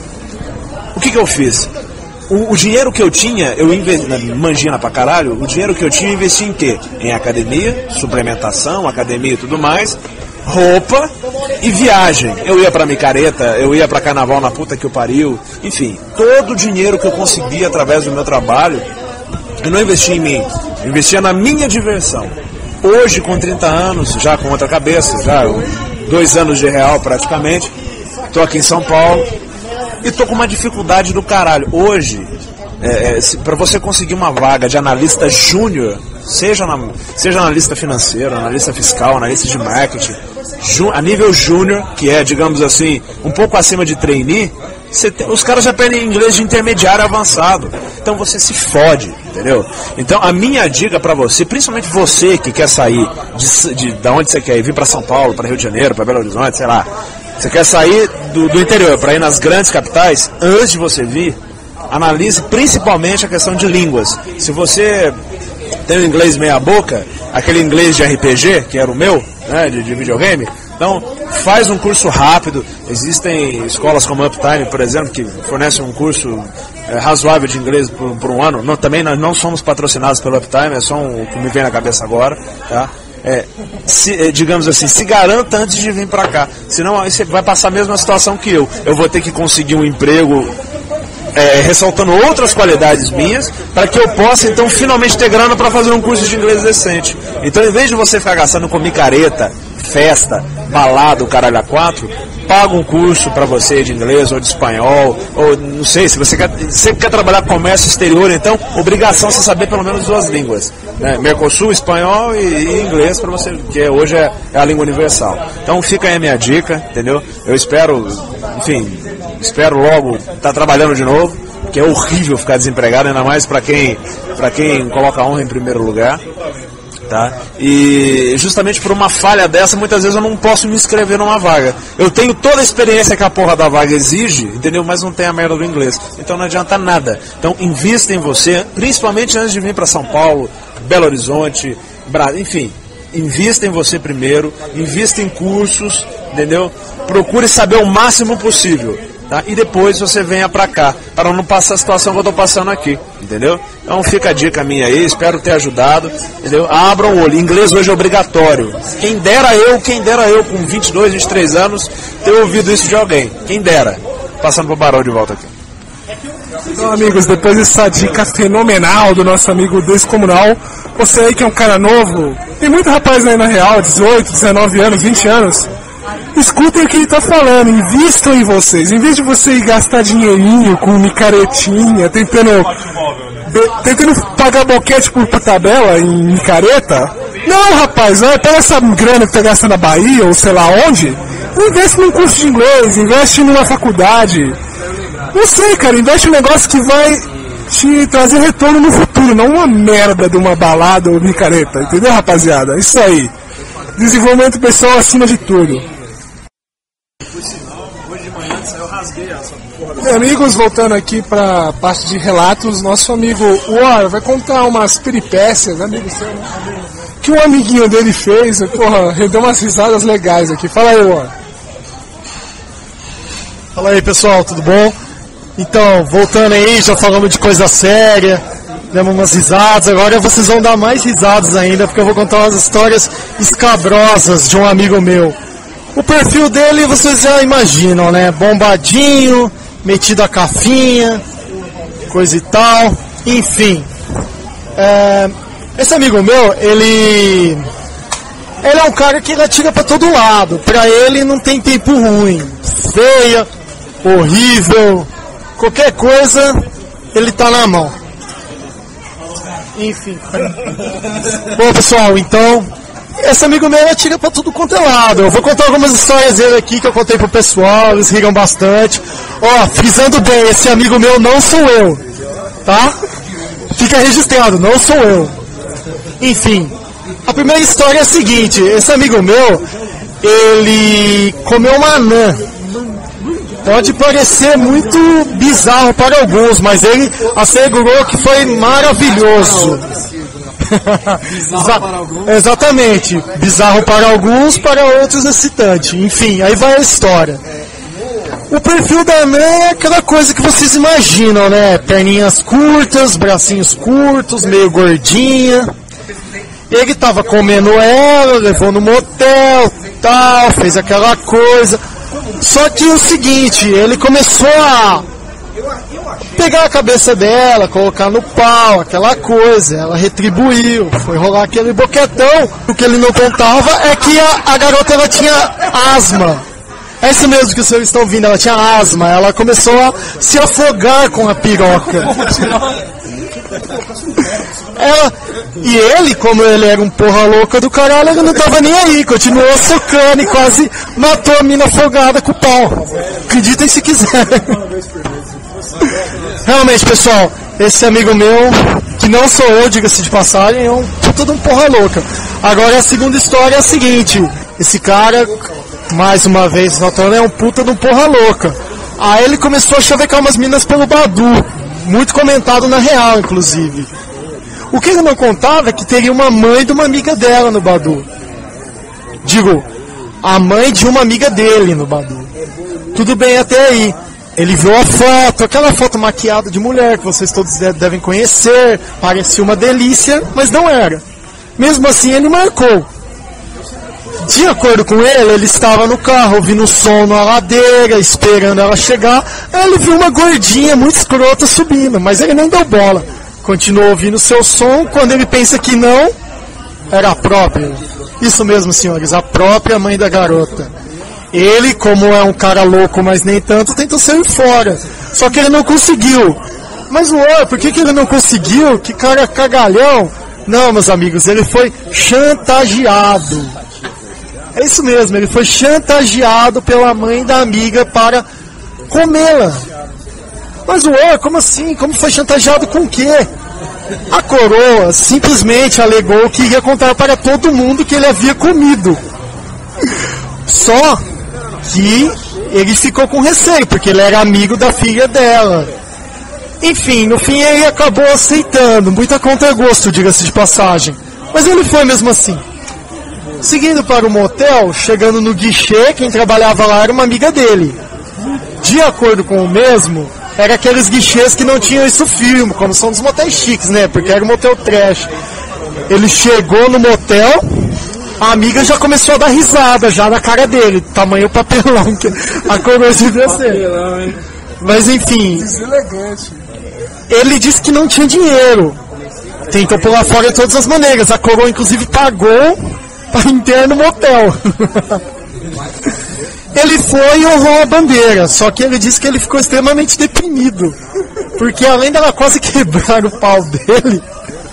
o que que eu fiz? O, o dinheiro que eu tinha, eu investi, manjina pra caralho, o dinheiro que eu tinha eu investi em quê? Em academia, suplementação, academia e tudo mais, roupa e viagem. Eu ia pra micareta, eu ia pra carnaval na puta que eu pariu, enfim, todo o dinheiro que eu conseguia através do meu trabalho, eu não investi em mim, eu investia na minha diversão. Hoje, com trinta anos, já com outra cabeça, já dois anos de real praticamente, tô aqui em São Paulo, e tô com uma dificuldade do caralho. Hoje, é, é, para você conseguir uma vaga de analista júnior, seja, na, seja analista financeiro, analista fiscal, analista de marketing, ju, a nível júnior, que é, digamos assim, um pouco acima de trainee, você tem, os caras já pedem inglês de intermediário avançado. Então você se fode, entendeu? Então a minha dica pra você, principalmente você que quer sair de, de, de onde você quer ir, vir pra São Paulo, pra Rio de Janeiro, pra Belo Horizonte, sei lá, você quer sair do, do interior para ir nas grandes capitais, antes de você vir, analise principalmente a questão de línguas. Se você tem o inglês meia boca, aquele inglês de R P G, que era o meu, né, de, de videogame, então faz um curso rápido. Existem escolas como Uptime, por exemplo, que fornecem um curso é, razoável de inglês por, por um ano. Não, também nós não somos patrocinados pelo Uptime, é só um, o que me vem na cabeça agora, tá? É, se, digamos assim, se garanta antes de vir pra cá. Senão aí você vai passar a mesma situação que eu. Eu vou ter que conseguir um emprego é, ressaltando outras qualidades minhas, para que eu possa então finalmente ter grana para fazer um curso de inglês decente. Então, em vez de você ficar gastando com micareta, festa, balada, o caralho a quatro, paga um curso para você de inglês ou de espanhol, ou não sei, se você quer, sempre quer trabalhar com comércio exterior, então obrigação você saber pelo menos duas línguas, né? Mercosul, espanhol e, e inglês, para você, que hoje é, é a língua universal. Então fica aí a minha dica, entendeu? Eu espero, enfim, espero logo estar trabalhando de novo, que é horrível ficar desempregado, ainda mais para quem, para quem coloca a honra em primeiro lugar. Tá? E justamente por uma falha dessa, muitas vezes eu não posso me inscrever numa vaga. Eu tenho toda a experiência que a porra da vaga exige, entendeu? Mas não tem a merda do inglês. Então não adianta nada. Então invista em você, principalmente antes de vir para São Paulo, Belo Horizonte, Brasil, enfim. Invista em você primeiro, invista em cursos, entendeu? Procure saber o máximo possível, tá? E depois você venha pra cá, para não passar a situação que eu tô passando aqui, entendeu? Então fica a dica minha aí, espero ter ajudado, entendeu? Abram o olho, inglês hoje é obrigatório. Quem dera eu, quem dera eu com vinte e dois, vinte e três anos, ter ouvido isso de alguém, quem dera. Passando pro Barão de volta aqui. Então, amigos, depois dessa dica fenomenal do nosso amigo Descomunal, você aí que é um cara novo, tem muito rapaz aí na real, dezoito, dezenove anos, vinte anos, escutem o que ele tá falando, invistam em vocês, em vez de você ir gastar dinheirinho com micaretinha, tentando, be, tentando pagar boquete por tabela em micareta, não, rapaz, olha, pega essa grana que tá gastando na Bahia, ou sei lá onde, investe num curso de inglês, investe numa faculdade. Não sei, cara, investe um negócio que vai te trazer retorno no futuro, não uma merda de uma balada ou micareta, entendeu, rapaziada? Isso aí. Desenvolvimento pessoal acima de tudo. E, amigos, voltando aqui pra parte de relatos, nosso amigo War vai contar umas peripécias, amigo seu, né? Que um amiguinho dele fez, porra, rendeu umas risadas legais aqui. Fala aí, War. Fala aí, pessoal, tudo bom? Então, voltando aí, já falamos de coisa séria, demos umas risadas, agora vocês vão dar mais risadas ainda, porque eu vou contar umas histórias escabrosas de um amigo meu. O perfil dele vocês já imaginam, né? Bombadinho, metido a cafinha, coisa e tal, enfim. É, esse amigo meu, ele... Ele é um cara que ele atira pra todo lado, pra ele não tem tempo ruim, feia, horrível... Qualquer coisa, ele tá na mão. Enfim. Bom, pessoal, então, esse amigo meu atira pra tudo quanto é lado. Eu vou contar algumas histórias dele aqui que eu contei pro pessoal, eles riram bastante. Ó, frisando bem, esse amigo meu não sou eu, tá? Fica registrado, não sou eu. Enfim, a primeira história é a seguinte, esse amigo meu, ele comeu uma anã. Pode parecer muito bizarro para alguns, mas ele assegurou que foi maravilhoso. Bizarro para alguns. Exatamente. Bizarro para alguns, para outros excitante. Enfim, aí vai a história. O perfil da anã é aquela coisa que vocês imaginam, né? Perninhas curtas, bracinhos curtos, meio gordinha. Ele estava comendo ela, levou no motel, tal, fez aquela coisa... Só que o seguinte, ele começou a pegar a cabeça dela, colocar no pau, aquela coisa, ela retribuiu, foi rolar aquele boquetão. O que ele não contava é que a, a garota ela tinha asma. É isso mesmo que vocês estão ouvindo, ela tinha asma, ela começou a se afogar com a piroca. Ela, e ele, como ele era um porra louca do caralho, ele não tava nem aí, continuou socando e quase matou a mina afogada com o pau. Acreditem se quiserem. Realmente, pessoal, esse amigo meu, que não sou eu, diga-se de passagem, é um puta de um porra louca. Agora a segunda história é a seguinte, esse cara, mais uma vez notando, é um puta de um porra louca. Aí ele começou a chavecar umas minas pelo Badu, muito comentado na real, inclusive. O que ele não contava é que teria uma mãe de uma amiga dela no Badu. Digo, a mãe de uma amiga dele no Badu. Tudo bem até aí. Ele viu a foto, aquela foto maquiada de mulher que vocês todos devem conhecer. Parecia uma delícia, mas não era. Mesmo assim, ele marcou. De acordo com ele, ele estava no carro ouvindo o som na ladeira, esperando ela chegar. Aí ele viu uma gordinha muito escrota subindo, mas ele nem deu bola. Continuou ouvindo o seu som, quando ele pensa que não, era a própria. Isso mesmo, senhores, a própria mãe da garota. Ele, como é um cara louco, mas nem tanto, tentou sair fora. Só que ele não conseguiu. Mas, ué, por que, que ele não conseguiu? Que cara cagalhão. Não, meus amigos, ele foi chantageado. É isso mesmo, ele foi chantageado pela mãe da amiga para comê-la. Mas ué, como assim? Como foi chantageado com o quê? A coroa simplesmente alegou que ia contar para todo mundo que ele havia comido. Só que ele ficou com receio, porque ele era amigo da filha dela. Enfim, no fim ele acabou aceitando, muito a contragosto, diga-se de passagem. Mas ele foi mesmo assim. Seguindo para o motel, chegando no guichê, quem trabalhava lá era uma amiga dele. De acordo com o mesmo, era aqueles guichês que não tinham isso firme, como são dos motéis chiques, né? Porque era um motel trash. Ele chegou no motel, a amiga já começou a dar risada, já na cara dele, tamanho papelão, que a coroa devia ser. Mas enfim, ele disse que não tinha dinheiro. Tentou pular fora de todas as maneiras. A coroa inclusive pagou para entrar no motel. Ele foi e honrou a bandeira, só que ele disse que ele ficou extremamente deprimido, porque além dela quase quebrar o pau dele,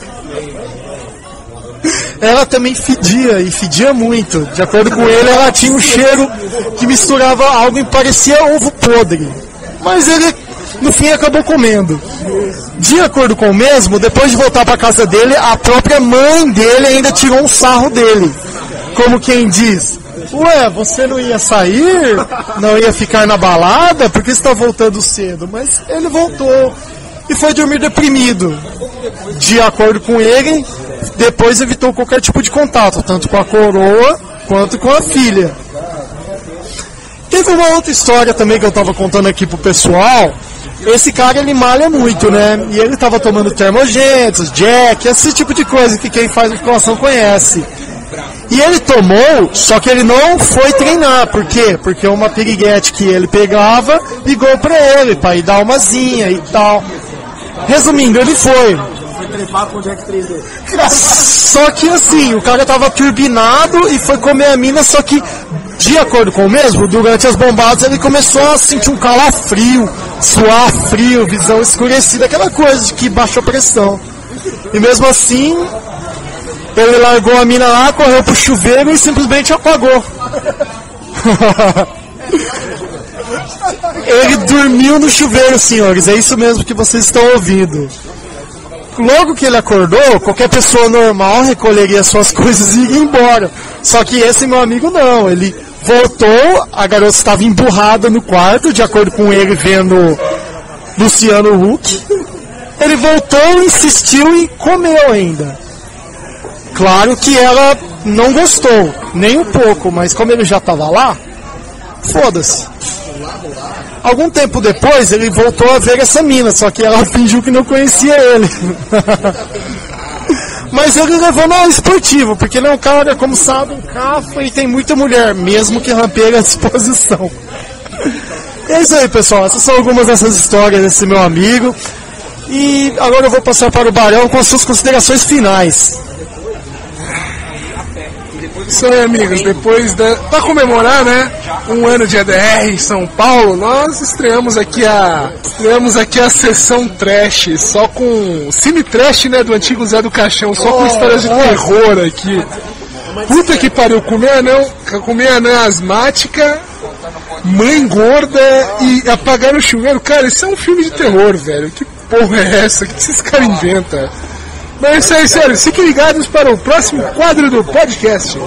ela também fedia, e fedia muito. De acordo com ele, ela tinha um cheiro que misturava algo e parecia ovo podre. Mas ele, no fim, acabou comendo. De acordo com o mesmo, depois de voltar para casa dele, a própria mãe dele ainda tirou um sarro dele. Como quem diz, ué, você não ia sair? Não ia ficar na balada? Por que você está voltando cedo? Mas ele voltou e foi dormir deprimido. De acordo com ele, depois evitou qualquer tipo de contato, tanto com a coroa quanto com a filha. Teve uma outra história também que eu estava contando aqui pro pessoal. Esse cara, ele malha muito, né? E ele estava tomando termogênicos, Jack, esse tipo de coisa que quem faz musculação conhece. E ele tomou, só que ele não foi treinar. Por quê? Porque uma piriguete que ele pegava ligou pra ele, pra ir dar uma zinha e tal. Resumindo, ele foi. Foi trepar com o Jack três D. Só que assim, o cara tava turbinado e foi comer a mina, só que, de acordo com o mesmo, durante as bombadas ele começou a sentir um calafrio, suar frio, visão escurecida, aquela coisa de que baixou pressão. E mesmo assim, ele largou a mina lá, correu pro chuveiro e simplesmente apagou. Ele dormiu no chuveiro, senhores, é isso mesmo que vocês estão ouvindo. Logo que ele acordou, qualquer pessoa normal recolheria suas coisas e iria embora. Só que esse meu amigo não, ele voltou, a garota estava emburrada no quarto, de acordo com ele vendo Luciano Huck. Ele voltou, insistiu e comeu ainda. Claro que ela não gostou, nem um pouco, mas como ele já estava lá, foda-se. Algum tempo depois, ele voltou a ver essa mina, só que ela fingiu que não conhecia ele. Mas ele levou no esportivo, porque ele é um cara, como sabe, um cafa e tem muita mulher, mesmo que rampeire à disposição. E é isso aí, pessoal. Essas são algumas dessas histórias desse meu amigo. E agora eu vou passar para o Barão com as suas considerações finais. Isso aí, amigos, depois da... Pra comemorar, né, um ano de A D R em São Paulo, nós estreamos aqui a... Estreamos aqui a sessão trash, só com... Cine trash, né, do antigo Zé do Caixão, só com histórias de terror aqui. Puta que pariu, comer anão, comer anã asmática, mãe gorda e apagar o chuveiro. Cara, isso é um filme de terror, velho. Que porra é essa? O que esses caras inventam? Mas é isso aí, sério. Fiquem ligados para o próximo quadro do podcast.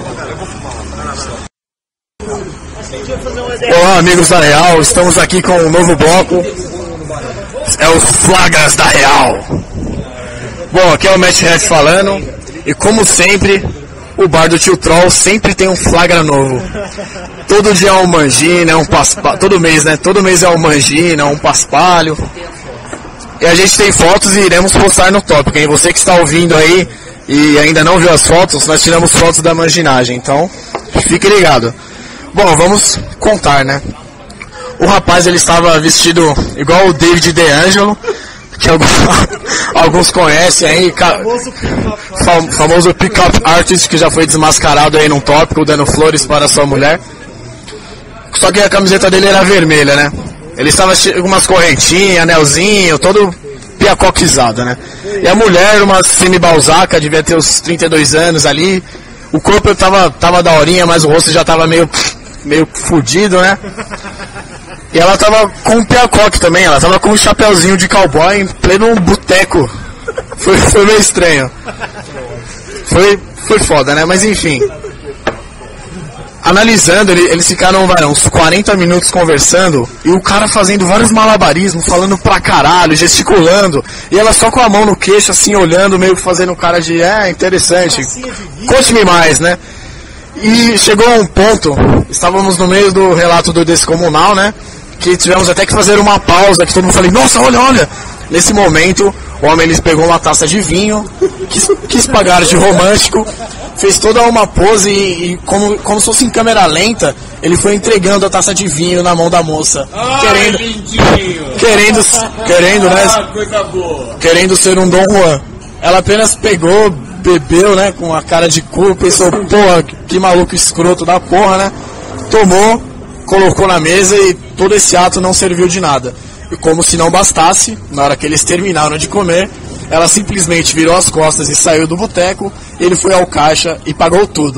Olá, amigos da Real. Estamos aqui com um novo bloco. É os Flagras da Real. Bom, aqui é o Matt Red falando. E como sempre, o bar do Tio Troll sempre tem um flagra novo. Todo dia é um mangina, um paspalho. Todo mês, né? Todo mês é um mangina, um paspalho. E a gente tem fotos e iremos postar no tópico, hein? Você que está ouvindo aí e ainda não viu as fotos, nós tiramos fotos da manginagem, então fique ligado. Bom, vamos contar, né? O rapaz, ele estava vestido igual o David DeAngelo, que alguns, alguns conhecem aí, fam, famoso pick-up artist, que já foi desmascarado aí num tópico, dando flores para sua mulher. Só que a camiseta dele era vermelha, né? Ele estava com umas correntinhas, anelzinho, todo piacoquizado, né? E a mulher, uma semi-balzaca, devia ter uns trinta e dois anos ali. O corpo tava, tava daorinha, mas o rosto já tava meio, meio fudido, né? E ela tava com um piacoque também, ela tava com um chapeuzinho de cowboy em pleno boteco. Foi, foi meio estranho. Foi, foi foda, né? Mas enfim. Analisando, ele, eles ficaram vai, uns quarenta minutos conversando, e o cara fazendo vários malabarismos, falando pra caralho, gesticulando, e ela só com a mão no queixo, assim, olhando, meio que fazendo cara de, é, interessante, conte-me mais, né? E chegou a um ponto, estávamos no meio do relato do Descomunal, né? Que tivemos até que fazer uma pausa, que todo mundo falou, nossa, olha, olha! Nesse momento, o homem ele pegou uma taça de vinho, quis, quis pagar de romântico, fez toda uma pose e, e como, como se fosse em câmera lenta, ele foi entregando a taça de vinho na mão da moça. Ai, querendo, lindinho. querendo, querendo, né? Ah, coisa boa. Querendo ser um Dom Juan. Ela apenas pegou, bebeu, né? Com a cara de cu, pensou, porra, que maluco escroto da porra, né? Tomou, colocou na mesa e todo esse ato não serviu de nada. E como se não bastasse, na hora que eles terminaram de comer, ela simplesmente virou as costas e saiu do boteco, ele foi ao caixa e pagou tudo.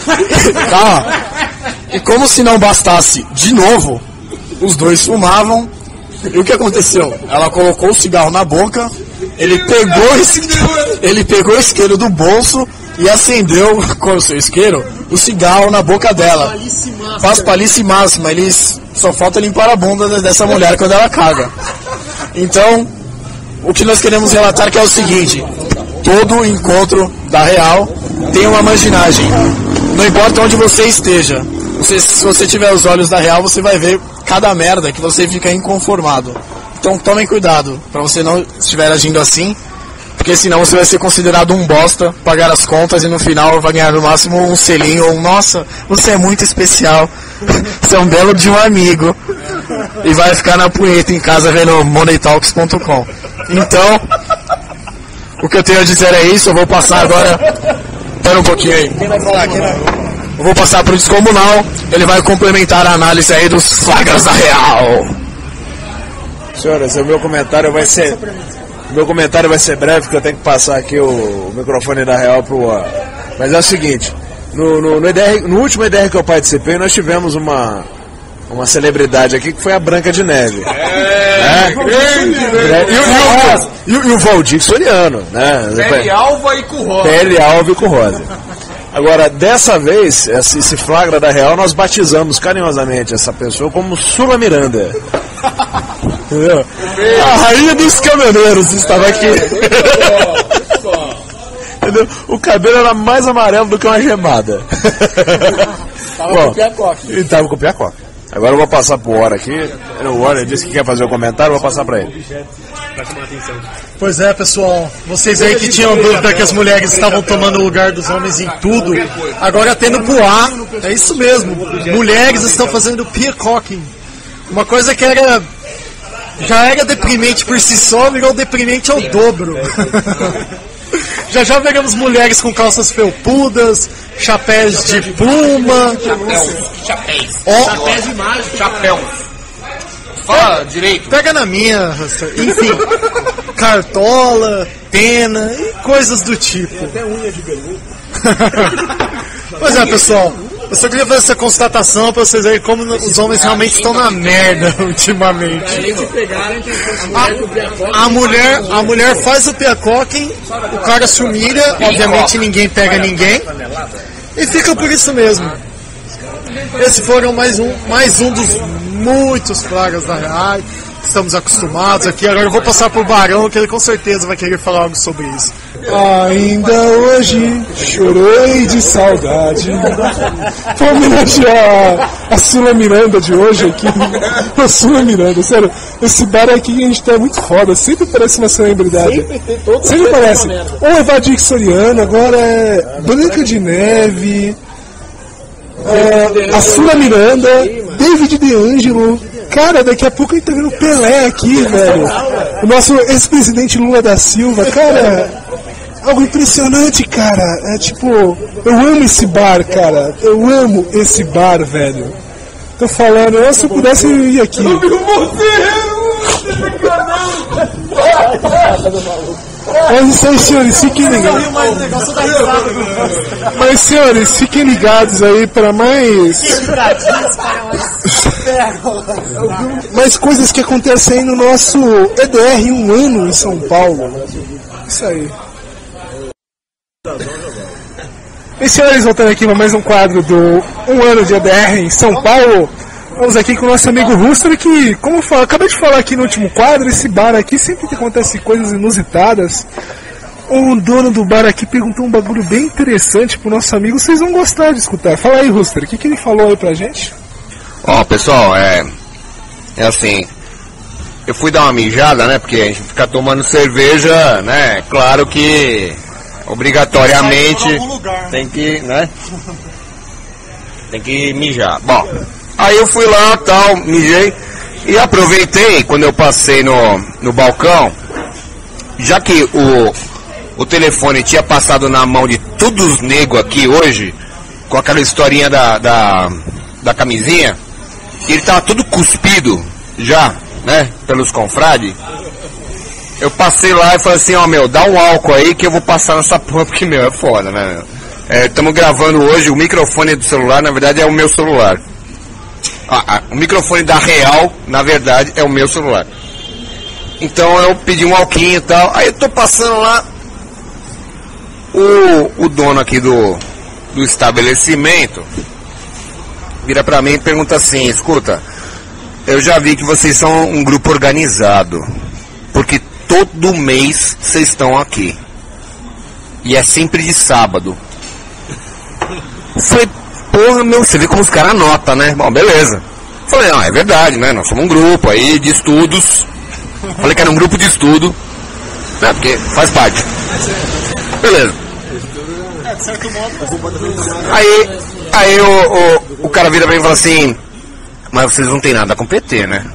Calma. E como se não bastasse, de novo, os dois fumavam, e o que aconteceu? Ela colocou o cigarro na boca, ele pegou, ele pegou o isqueiro do bolso e acendeu com o seu isqueiro o cigarro na boca dela. Faz palice máxima, eles só falta limpar a bunda dessa mulher quando ela caga. Então, o que nós queremos relatar que é o seguinte: todo encontro da Real tem uma marginagem. Não importa onde você esteja, você, se você tiver os olhos da Real, você vai ver cada merda que você fica inconformado. Então tomem cuidado para você não estiver agindo assim, porque senão você vai ser considerado um bosta, pagar as contas e no final vai ganhar no máximo um selinho ou um, nossa, você é muito especial, você é um belo de um amigo, e vai ficar na punheta em casa vendo money talks ponto com. Então, o que eu tenho a dizer é isso. Eu vou passar agora, espera um pouquinho aí, quem vai falar? Quem vai? Eu vou passar pro Descomunal, ele vai complementar a análise aí dos flagras da Real. Senhoras, o meu comentário vai ser meu comentário vai ser breve, porque eu tenho que passar aqui o, o microfone da Real pro War. Mas é o seguinte, no, no, no, E D R, no último E D R que eu participei, nós tivemos uma uma celebridade aqui que foi a Branca de Neve. É, é? Grande, grande. E, e, o, e o Valdir Soriano, né? Pele alva e com rosa. Pele alva e com rosa. Agora, dessa vez, esse, esse flagra da Real, nós batizamos carinhosamente essa pessoa como Sula Miranda. Entendeu? A rainha dos caminhoneiros estava aqui. Entendeu? O cabelo era mais amarelo do que uma gemada. Tava com o piacoque. Ele tava com o piacoque. Agora eu vou passar pro Hora aqui. O Hora disse que quer fazer o comentário, eu vou passar pra ele. Pois é, pessoal, vocês aí que tinham dúvida que as mulheres estavam tomando o lugar dos homens em tudo, agora tendo poá, é isso mesmo, mulheres estão fazendo peacocking. Uma coisa que era já era deprimente por si só, virou deprimente ao dobro. Já já veremos mulheres com calças felpudas, chapéus de pluma. Chapéus. Chapéus. Ó, Chapéus de mágico. Chapéus. Fala direito. Pega na minha, enfim, cartola, pena e coisas do tipo. Até unha de veludo. Pois é, pessoal, eu só queria fazer essa constatação pra vocês verem como os homens realmente estão na merda ultimamente. A, a, mulher, a mulher faz o piacoque, o cara se humilha, obviamente ninguém pega ninguém, e fica por isso mesmo. Esses foram mais um, mais um dos muitos flagas da Real que estamos acostumados aqui. Agora eu vou passar pro Barão, que ele com certeza vai querer falar algo sobre isso. Ainda hoje chorei de saudade. Vou homenagear a Sula Miranda de hoje aqui. A Sula Miranda, sério, esse bar aqui a gente tá muito foda, sempre parece uma celebridade. Sempre tem todo Sempre parece. Ou é Valdir Soriano, agora é Branca de Neve, é, a Sula Miranda, David DeAngelo. Cara, daqui a pouco a gente tá vendo o Pelé aqui, velho. O nosso ex-presidente Lula da Silva, cara. Algo impressionante, cara. É tipo, eu amo esse bar, cara. Eu amo esse bar, velho. Tô falando, eu, se eu pudesse eu ia aqui. Mas isso aí, senhores, fiquem ligados. Mas, senhores, fiquem ligados aí para mais. mais coisas que acontecem aí no nosso E D R um ano em São Paulo. Isso aí. E, senhores, voltando aqui para mais um quadro do um ano de E D R em São Paulo. Vamos aqui com o nosso amigo Ruster, que, como eu acabei de falar aqui no último quadro, esse bar aqui sempre acontece coisas inusitadas. o dono do bar aqui perguntou um bagulho bem interessante pro nosso amigo, vocês vão gostar de escutar. Fala aí, Rooster, o que, que ele falou aí pra gente? Ó, pessoal, é... É assim... Eu fui dar uma mijada, né? Porque a gente fica tomando cerveja, né? Claro que... Obrigatoriamente... Tem que, né? Tem que mijar. Bom, aí eu fui lá, tal, mijei... E aproveitei, quando eu passei no, no balcão... Já que o... O telefone tinha passado na mão de todos os negros aqui hoje, com aquela historinha da, da, da camisinha, e ele tava tudo cuspido já, né, pelos confrades. Eu passei lá e falei assim, ó, meu, dá um álcool aí que eu vou passar nessa porra, porque, meu, é foda, né, estamos é, gravando hoje, o microfone do celular, na verdade, é o meu celular. Ah, ah, o microfone da Real, na verdade, é o meu celular. Então eu pedi um alquinho e tal, aí eu tô passando lá, O, o dono aqui do, do estabelecimento vira pra mim e pergunta assim, escuta, eu já vi que vocês são um grupo organizado, porque todo mês vocês estão aqui, e é sempre de sábado. Falei, porra, meu, você vê como os caras anotam, né? Bom, beleza. Falei, não, é verdade, né? Nós somos um grupo aí de estudos. Falei que era um grupo de estudo, né? Porque faz parte. Beleza. Aí, aí o, o, o cara vira pra mim e fala assim, mas vocês não tem nada com P T, né?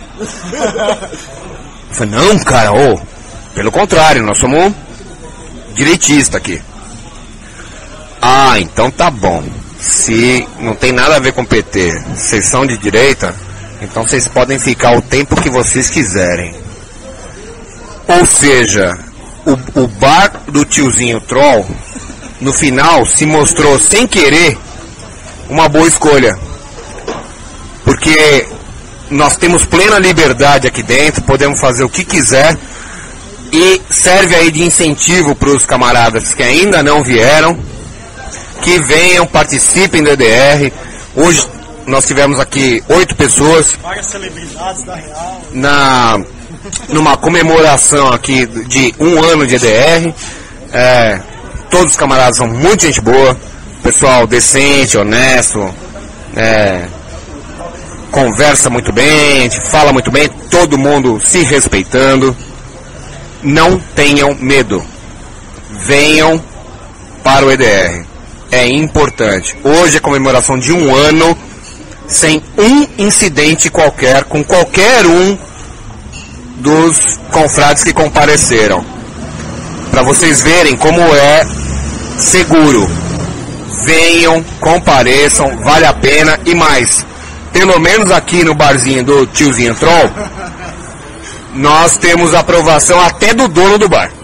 Eu falei, não, cara, ô, pelo contrário, nós somos direitistas aqui. Ah, então tá bom. Se não tem nada a ver com P T, vocês são de direita, então vocês podem ficar o tempo que vocês quiserem. Ou seja, o, o bar do tiozinho Troll, no final, se mostrou, sem querer, uma boa escolha. Porque nós temos plena liberdade aqui dentro, podemos fazer o que quiser, e serve aí de incentivo para os camaradas que ainda não vieram, que venham, participem do E D R. Hoje nós tivemos aqui oito pessoas. Várias celebridades da Real. Na, numa comemoração aqui de um ano de E D R. É, todos os camaradas são muito gente boa, pessoal decente, honesto, é, conversa muito bem, a gente fala muito bem, todo mundo se respeitando. Não tenham medo, venham para o E D R, é importante. Hoje é comemoração de um ano, sem um incidente qualquer, com qualquer um dos confrades que compareceram, para vocês verem como é seguro. Venham, compareçam, vale a pena. E mais, pelo menos aqui no barzinho do tiozinho Troll, nós temos aprovação até do dono do bar,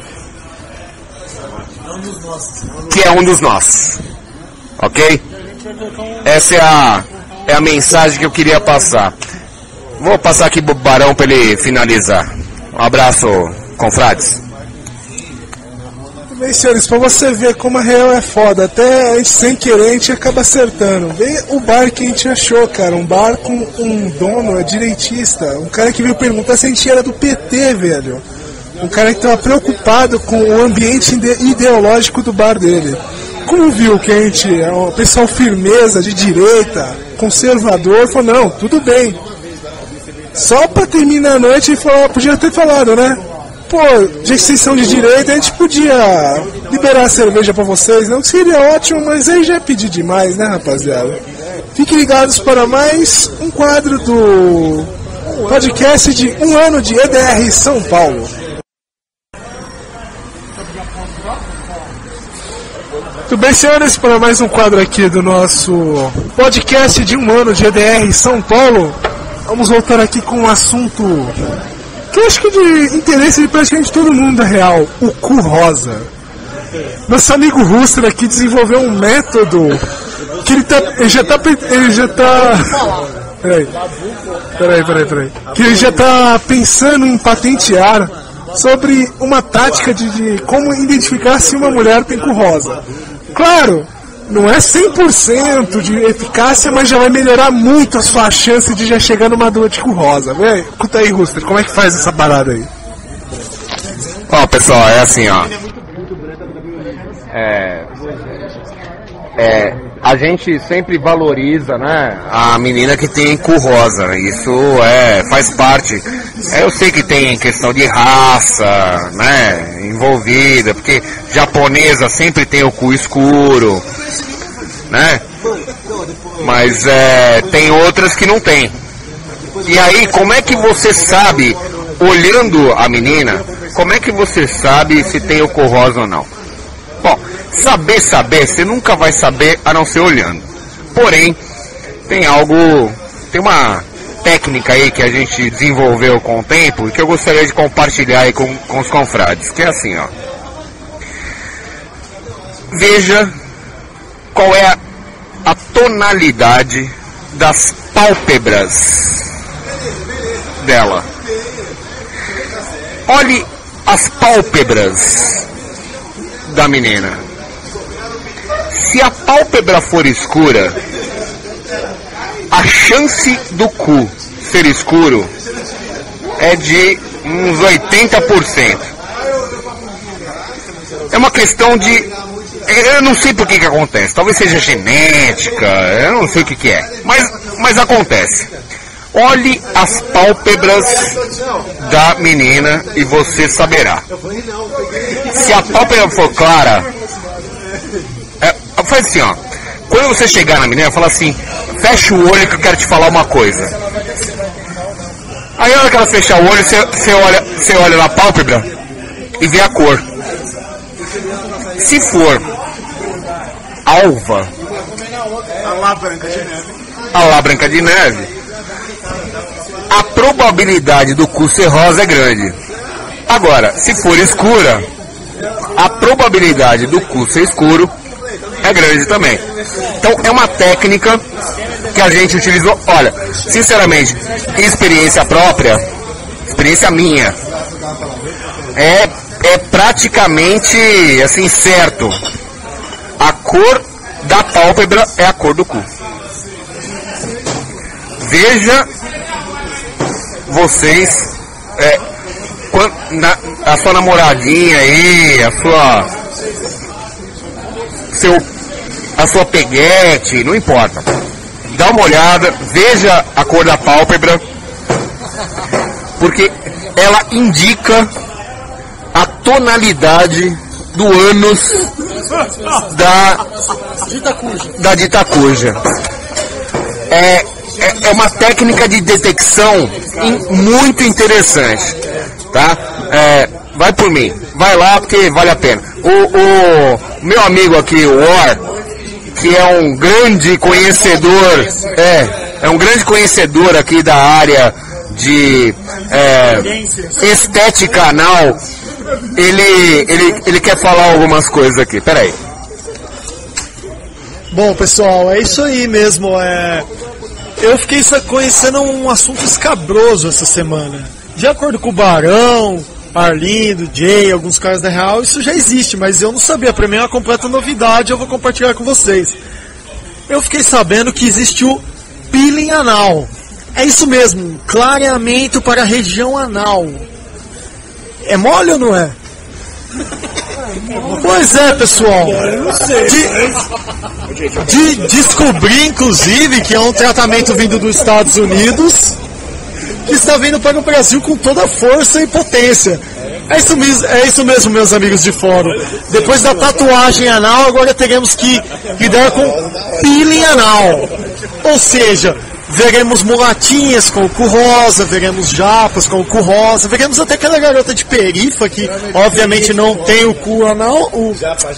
que é um dos nossos, ok? Essa é a, é a mensagem que eu queria passar. Vou passar aqui pro Barão para ele finalizar. Um abraço, confrades. Bem, senhores, pra você ver como a Real é foda, até a gente sem querer a gente acaba acertando. Vê o bar que a gente achou, cara, um bar com um dono, é direitista, um cara que veio perguntar se a gente era do P T, velho. Um cara que tava preocupado com o ambiente ideológico do bar dele. Como viu que a gente é um pessoal firmeza, de direita, conservador, falou, não, tudo bem. Só pra terminar a noite, ele falou, podia ter falado, né? Pô, já que vocês são de direita, a gente podia liberar a cerveja pra vocês, não? Que seria ótimo, mas aí já é pedir demais, né, rapaziada? Fiquem ligados para mais um quadro do podcast de um ano de E D R São Paulo. Muito bem, senhores, para mais um quadro aqui do nosso podcast de um ano de E D R São Paulo. Vamos voltar aqui com um assunto que eu acho que é de interesse de praticamente todo mundo da Real, o cu rosa. Nosso amigo Rooster aqui desenvolveu um método que ele, tá, ele já tá... Ele já tá... Peraí, peraí, peraí, peraí. Que ele já tá pensando em patentear sobre uma tática de, de como identificar se uma mulher tem cu rosa. Claro, não é cem por cento de eficácia, mas já vai melhorar muito a sua chance de já chegar numa dor de cu rosa. Véi, escuta aí, Rooster, como é que faz essa parada aí? Ó, pessoal, é assim, ó. É, é, a gente sempre valoriza, né, a menina que tem cu rosa. Isso é, faz parte. É, eu sei que tem questão de raça, né, envolvida, porque japonesa sempre tem o cu escuro, né? Mas é, tem outras que não tem. E aí, como é que você sabe, olhando a menina, como é que você sabe se tem o cu rosa ou não? Bom, saber, saber, você nunca vai saber a não ser olhando. Porém, tem algo, tem uma técnica aí que a gente desenvolveu com o tempo e que eu gostaria de compartilhar aí com, com os confrades, que é assim, ó. Veja qual é a, a tonalidade das pálpebras dela. Olhe as pálpebras da menina. Se a pálpebra for escura, a chance do cu ser escuro é de uns oitenta por cento. É uma questão de... Eu não sei por que que acontece. Talvez seja genética, eu não sei o que que é. Mas, mas acontece. Olhe as pálpebras da menina e você saberá. Se a pálpebra for clara, é, faz assim, ó. Quando você chegar na menina, fala assim, fecha o olho que eu quero te falar uma coisa. Aí na hora que ela fechar o olho, você, você, olha, você olha na pálpebra e vê a cor. Se for alva, A lá Branca de Neve. a lá Branca de Neve, a probabilidade do cu ser rosa é grande. Agora, se for escura, a probabilidade do cu ser escuro é grande também. Então é uma técnica que a gente utilizou. Olha, sinceramente, experiência própria, experiência minha, é, é praticamente assim certo. A cor da pálpebra é a cor do cu. Veja vocês, é, quando, na, a sua namoradinha aí, a sua seu, a sua peguete, não importa. Dá uma olhada, veja a cor da pálpebra, porque ela indica a tonalidade do ânus da da dita cuja. É, é, é uma técnica de detecção in, muito interessante, tá? É, vai por mim, vai lá porque vale a pena. O, o meu amigo aqui, o War, que é um grande conhecedor, é, é um grande conhecedor aqui da área de é, estética anal, ele, ele, ele quer falar algumas coisas aqui, peraí. Bom, pessoal, é isso aí mesmo. É... Eu fiquei conhecendo um assunto escabroso essa semana. De acordo com o Barão, Arlindo, Jay, alguns caras da Real, isso já existe, mas eu não sabia. Pra mim é uma completa novidade, eu vou compartilhar com vocês. Eu fiquei sabendo que existe o peeling anal. É isso mesmo, clareamento para a região anal. É mole ou não é? Pois é, pessoal. De, de descobrir, inclusive, que é um tratamento vindo dos Estados Unidos que está vindo para o Brasil com toda a força e potência. É isso mesmo, é isso mesmo, meus amigos de fórum. Depois da tatuagem anal, agora teremos que lidar com peeling anal. Ou seja, veremos mulatinhas com o cu rosa, veremos japas com o cu rosa, veremos até aquela garota de perifa que obviamente não tem o cu anal, o...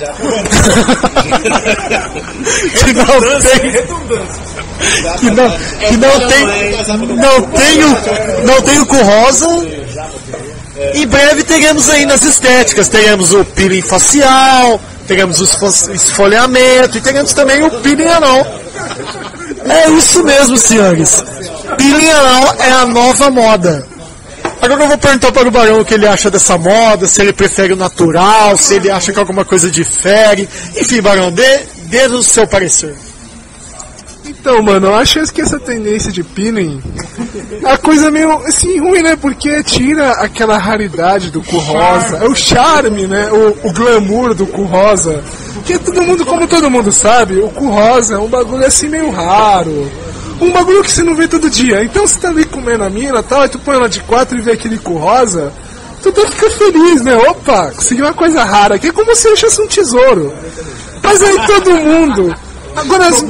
que não tem, que não, que não tem, não tem o, não tem o cu rosa. Em breve teremos aí nas estéticas, teremos o peeling facial, teremos o esfoliamento e teremos também o peeling anal. É isso mesmo, senhores. Peeling anal é a nova moda. Agora eu vou perguntar para o Barão o que ele acha dessa moda, se ele prefere o natural, se ele acha que alguma coisa difere. Enfim, Barão, dê, dê o seu parecer. Então, mano, eu acho que essa tendência de peeling é a coisa meio, assim, ruim, né? Porque tira aquela raridade do cu rosa, é o charme, né? O, o glamour do cu rosa. Que todo mundo, como todo mundo sabe, o cu rosa é um bagulho assim meio raro. Um bagulho que você não vê todo dia. Então você tá ali comendo a mina e tal, aí tu põe ela de quatro e vê aquele cu rosa, tu até fica feliz, né? Opa, consegui uma coisa rara, que é como se achasse um tesouro. Mas aí todo mundo... Agora as...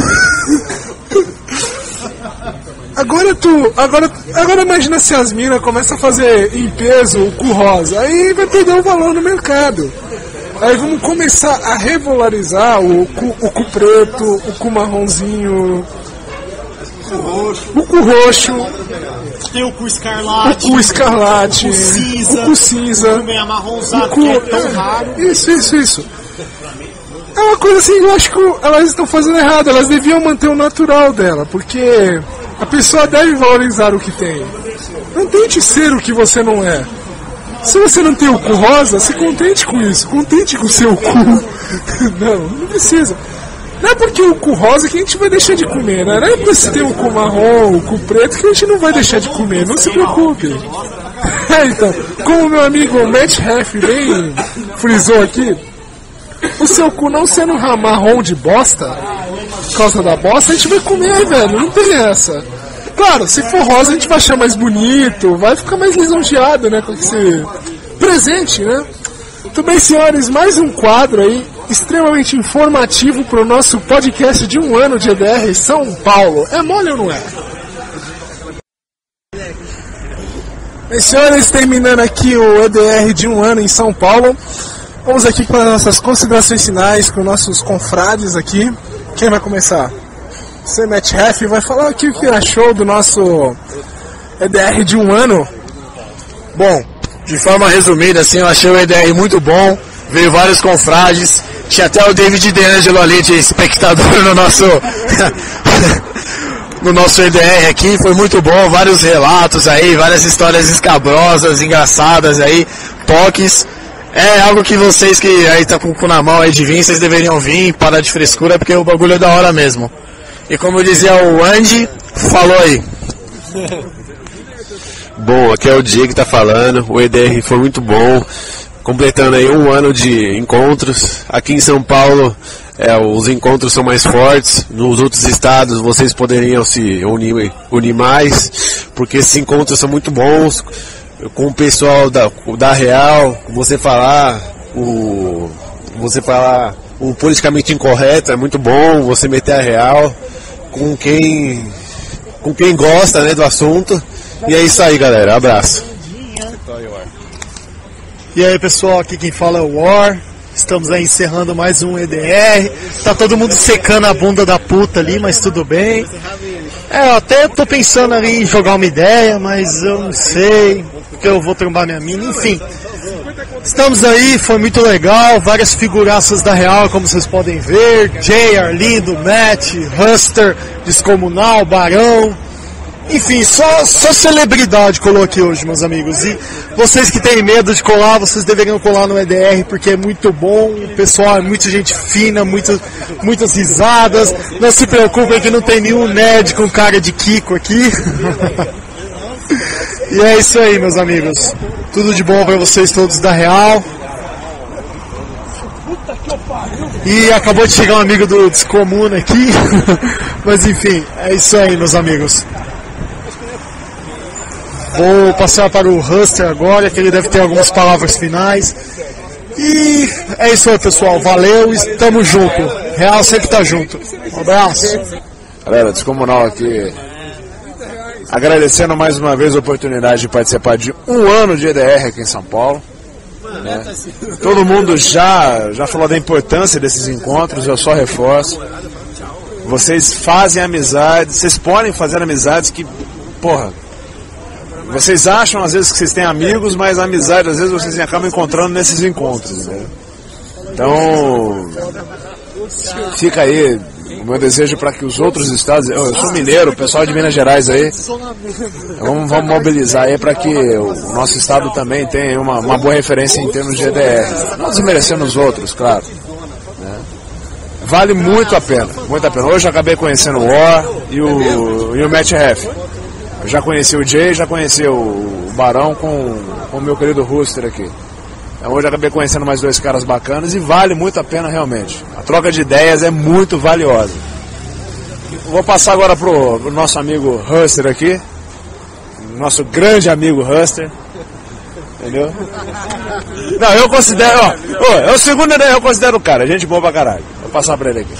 Agora tu. Agora, agora imagina se as minas começam a fazer em peso o cu rosa. Aí vai perder o valor no mercado. Aí vamos começar a revalorizar o cu, o cu preto, o cu marronzinho, o cu roxo. Tem o cu escarlate. O cu escarlate. O cu cinza. O cu cinza. O cu meio amarronzado, o cu... que é tão raro. Isso, isso, isso. É uma coisa assim, eu acho que elas estão fazendo errado, elas deviam manter o natural dela, porque a pessoa deve valorizar o que tem. Não tente ser o que você não é. Se você não tem o cu rosa, se contente com isso, contente com o seu cu. Não, não precisa. Não é porque o cu rosa que a gente vai deixar de comer, né? Não é porque você tem o cu marrom, o cu preto que a gente não vai deixar de comer, não se preocupe. É, então, como o meu amigo Matt Heff bem frisou aqui, o seu cu não sendo marrom de bosta, por causa da bosta, a gente vai comer, velho, não tem essa. Claro, se for rosa a gente vai achar mais bonito, vai ficar mais lisonjeado, né, com esse presente, né. Muito bem, senhores, mais um quadro aí, extremamente informativo para o nosso podcast de um ano de E D R São Paulo. É mole ou não é? Bem, senhores, terminando aqui o E D R de um ano em São Paulo. Vamos aqui para as nossas considerações finais com nossos confrades aqui. Quem vai começar? Você, Matt Heff, vai falar aqui o que achou do nosso E D R de um ano. Bom, de forma resumida, assim, eu achei o E D R muito bom. Veio vários confrades. Tinha até o David DeAngelo ali de espectador no nosso no nosso E D R aqui. Foi muito bom, vários relatos aí, várias histórias escabrosas, engraçadas aí, toques. É algo que vocês que aí tá com o cu na mão aí de vir, vocês deveriam vir, parar de frescura, porque o bagulho é da hora mesmo. E como dizia o Andy, falou aí. Bom, aqui é o Diego que tá falando, o E D R foi muito bom, completando aí um ano de encontros. Aqui em São Paulo, é, os encontros são mais fortes, nos outros estados vocês poderiam se unir, unir mais, porque esses encontros são muito bons, com o pessoal da, da Real, você falar o você falar o politicamente incorreto é muito bom, você meter a real com quem com quem gosta, né, do assunto. E é isso aí, galera, abraço. E aí, pessoal, aqui quem fala é o War. Estamos aí encerrando mais um E D R. Tá todo mundo secando a bunda da puta ali, mas tudo bem. É, eu até tô pensando ali em jogar uma ideia, mas eu não sei, porque eu vou trombar minha mina, enfim. Estamos aí, foi muito legal, várias figuraças da Real, como vocês podem ver. Jay, Arlindo, Matt, Huster, Descomunal, Barão. Enfim, só, só celebridade colou aqui hoje, meus amigos. E vocês que têm medo de colar, vocês deveriam colar no E D R, porque é muito bom. O pessoal é muita gente fina, muitas, muitas risadas. Não se preocupem que não tem nenhum nerd com cara de Kiko aqui. E é isso aí, meus amigos. Tudo de bom para vocês todos da Real. E acabou de chegar um amigo do Descomuna aqui. Mas enfim, é isso aí, meus amigos. Vou passar para o Huster agora, que ele deve ter algumas palavras finais. E é isso aí, pessoal. Valeu e tamo junto. Real sempre tá junto. Um abraço. Galera, Descomunal aqui. Agradecendo mais uma vez a oportunidade de participar de um ano de E D R aqui em São Paulo. Né? Todo mundo já, já falou da importância desses encontros, eu só reforço. Vocês fazem amizades, vocês podem fazer amizades que, porra, vocês acham às vezes que vocês têm amigos, mas a amizade às vezes vocês acabam encontrando nesses encontros, né? Então, fica aí o meu desejo para que os outros estados, eu sou mineiro, o pessoal de Minas Gerais aí, vamos, vamos mobilizar aí para que o nosso estado também tenha uma, uma boa referência em termos de E D R, não desmerecendo os outros, claro, né? vale muito a pena, muito a pena. Hoje eu acabei conhecendo o War e o, e o Matt Heff. Eu já conheci o Jay, já conheci o Barão com, com o meu querido Rooster aqui. Então, hoje eu acabei conhecendo mais dois caras bacanas e vale muito a pena realmente. A troca de ideias é muito valiosa. Vou passar agora pro, pro nosso amigo Huster aqui. Nosso grande amigo Huster. Entendeu? Não, eu considero, ó, ó, é o segundo, né? Eu considero o cara, gente boa pra caralho. Vou passar pra ele aqui.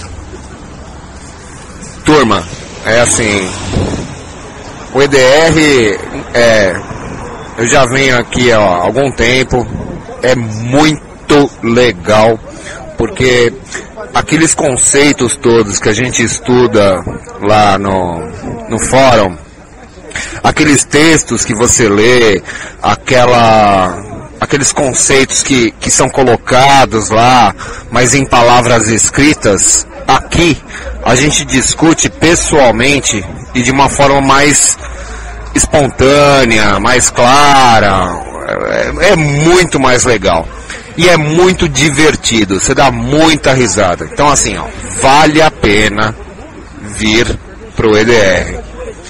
Turma, é assim, o E D R, é, eu já venho aqui ó, há algum tempo, é muito legal, porque aqueles conceitos todos que a gente estuda lá no, no fórum, aqueles textos que você lê, aquela, aqueles conceitos que, que são colocados lá, mas em palavras escritas, aqui a gente discute pessoalmente e de uma forma mais espontânea, mais clara, é, é muito mais legal. E é muito divertido, você dá muita risada. Então assim, ó, vale a pena vir pro E D R.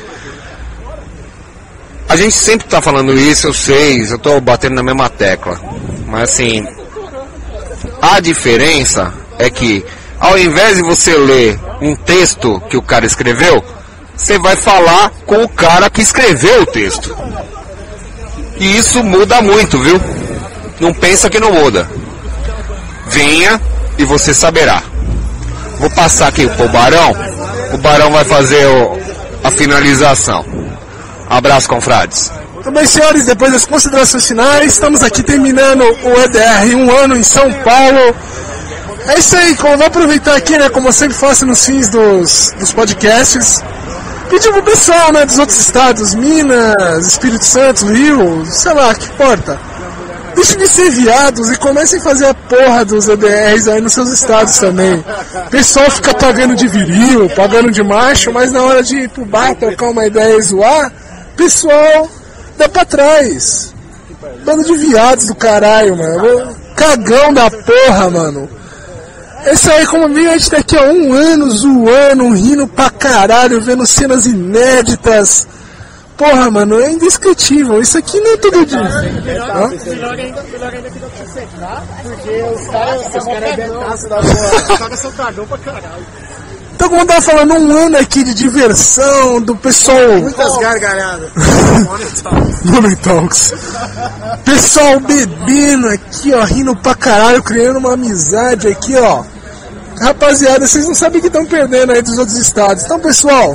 A gente sempre está falando isso, eu sei, eu estou batendo na mesma tecla. Mas assim, a diferença é que ao invés de você ler um texto que o cara escreveu, você vai falar com o cara que escreveu o texto. E isso muda muito, viu? Não pensa que não muda. Venha e você saberá. Vou passar aqui pro Barão. O Barão vai fazer o, a finalização. Abraço, confrades. Muito bem, senhores, depois das considerações finais, estamos aqui terminando o E D R, um ano em São Paulo. É isso aí, como vou aproveitar aqui, né, como eu sempre faço nos fins dos, dos podcasts, pedir pro pessoal, né, dos outros estados, Minas, Espírito Santo, Rio, sei lá, que importa. Deixem de ser viados e comecem a fazer a porra dos E D Rs aí nos seus estados também. O pessoal fica pagando de viril, pagando de macho, mas na hora de ir pro bar, trocar uma ideia e zoar, pessoal dá pra trás. Bando de viados do caralho, mano. Cagão da porra, mano. Esse aí, como veio a gente daqui a um ano zoando, rindo pra caralho, vendo cenas inéditas. Porra, mano, é indescritível. Isso aqui não é todo dia. Melhor, melhor ainda, melhor ainda que não conseguir, porque os caras são cagão da porra. Os caras são cagão pra caralho. Então, como eu tava falando, um ano aqui de diversão, do pessoal... Muitas gargalhadas. Money Talks. Pessoal bebendo aqui, ó, rindo pra caralho, criando uma amizade aqui, ó. Rapaziada, vocês não sabem o que estão perdendo aí dos outros estados. Então, pessoal...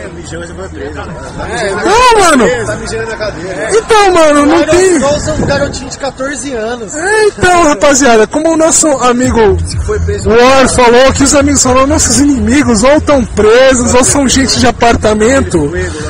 Não, mano. Então, mano, não tem... um garotinho de catorze anos. É, então, rapaziada, como o nosso amigo War falou, que os amigos falaram, nossos inimigos ou estão presos ou são gente de apartamento.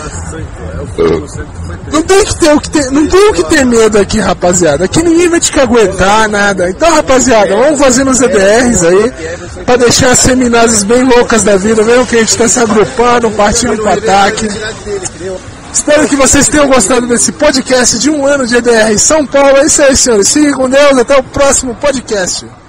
Não tem que ter o que ter, não tem o que ter medo aqui, rapaziada. Aqui ninguém vai te caguetar, nada. Então, rapaziada, vamos fazer nos E D Rs aí, pra deixar as feminazes bem loucas da vida, vendo que a gente tá se agrupando, partindo pro ataque. Espero que vocês tenham gostado desse podcast de um ano de E D R em São Paulo. É isso aí, senhores. Fiquem com Deus, até o próximo podcast.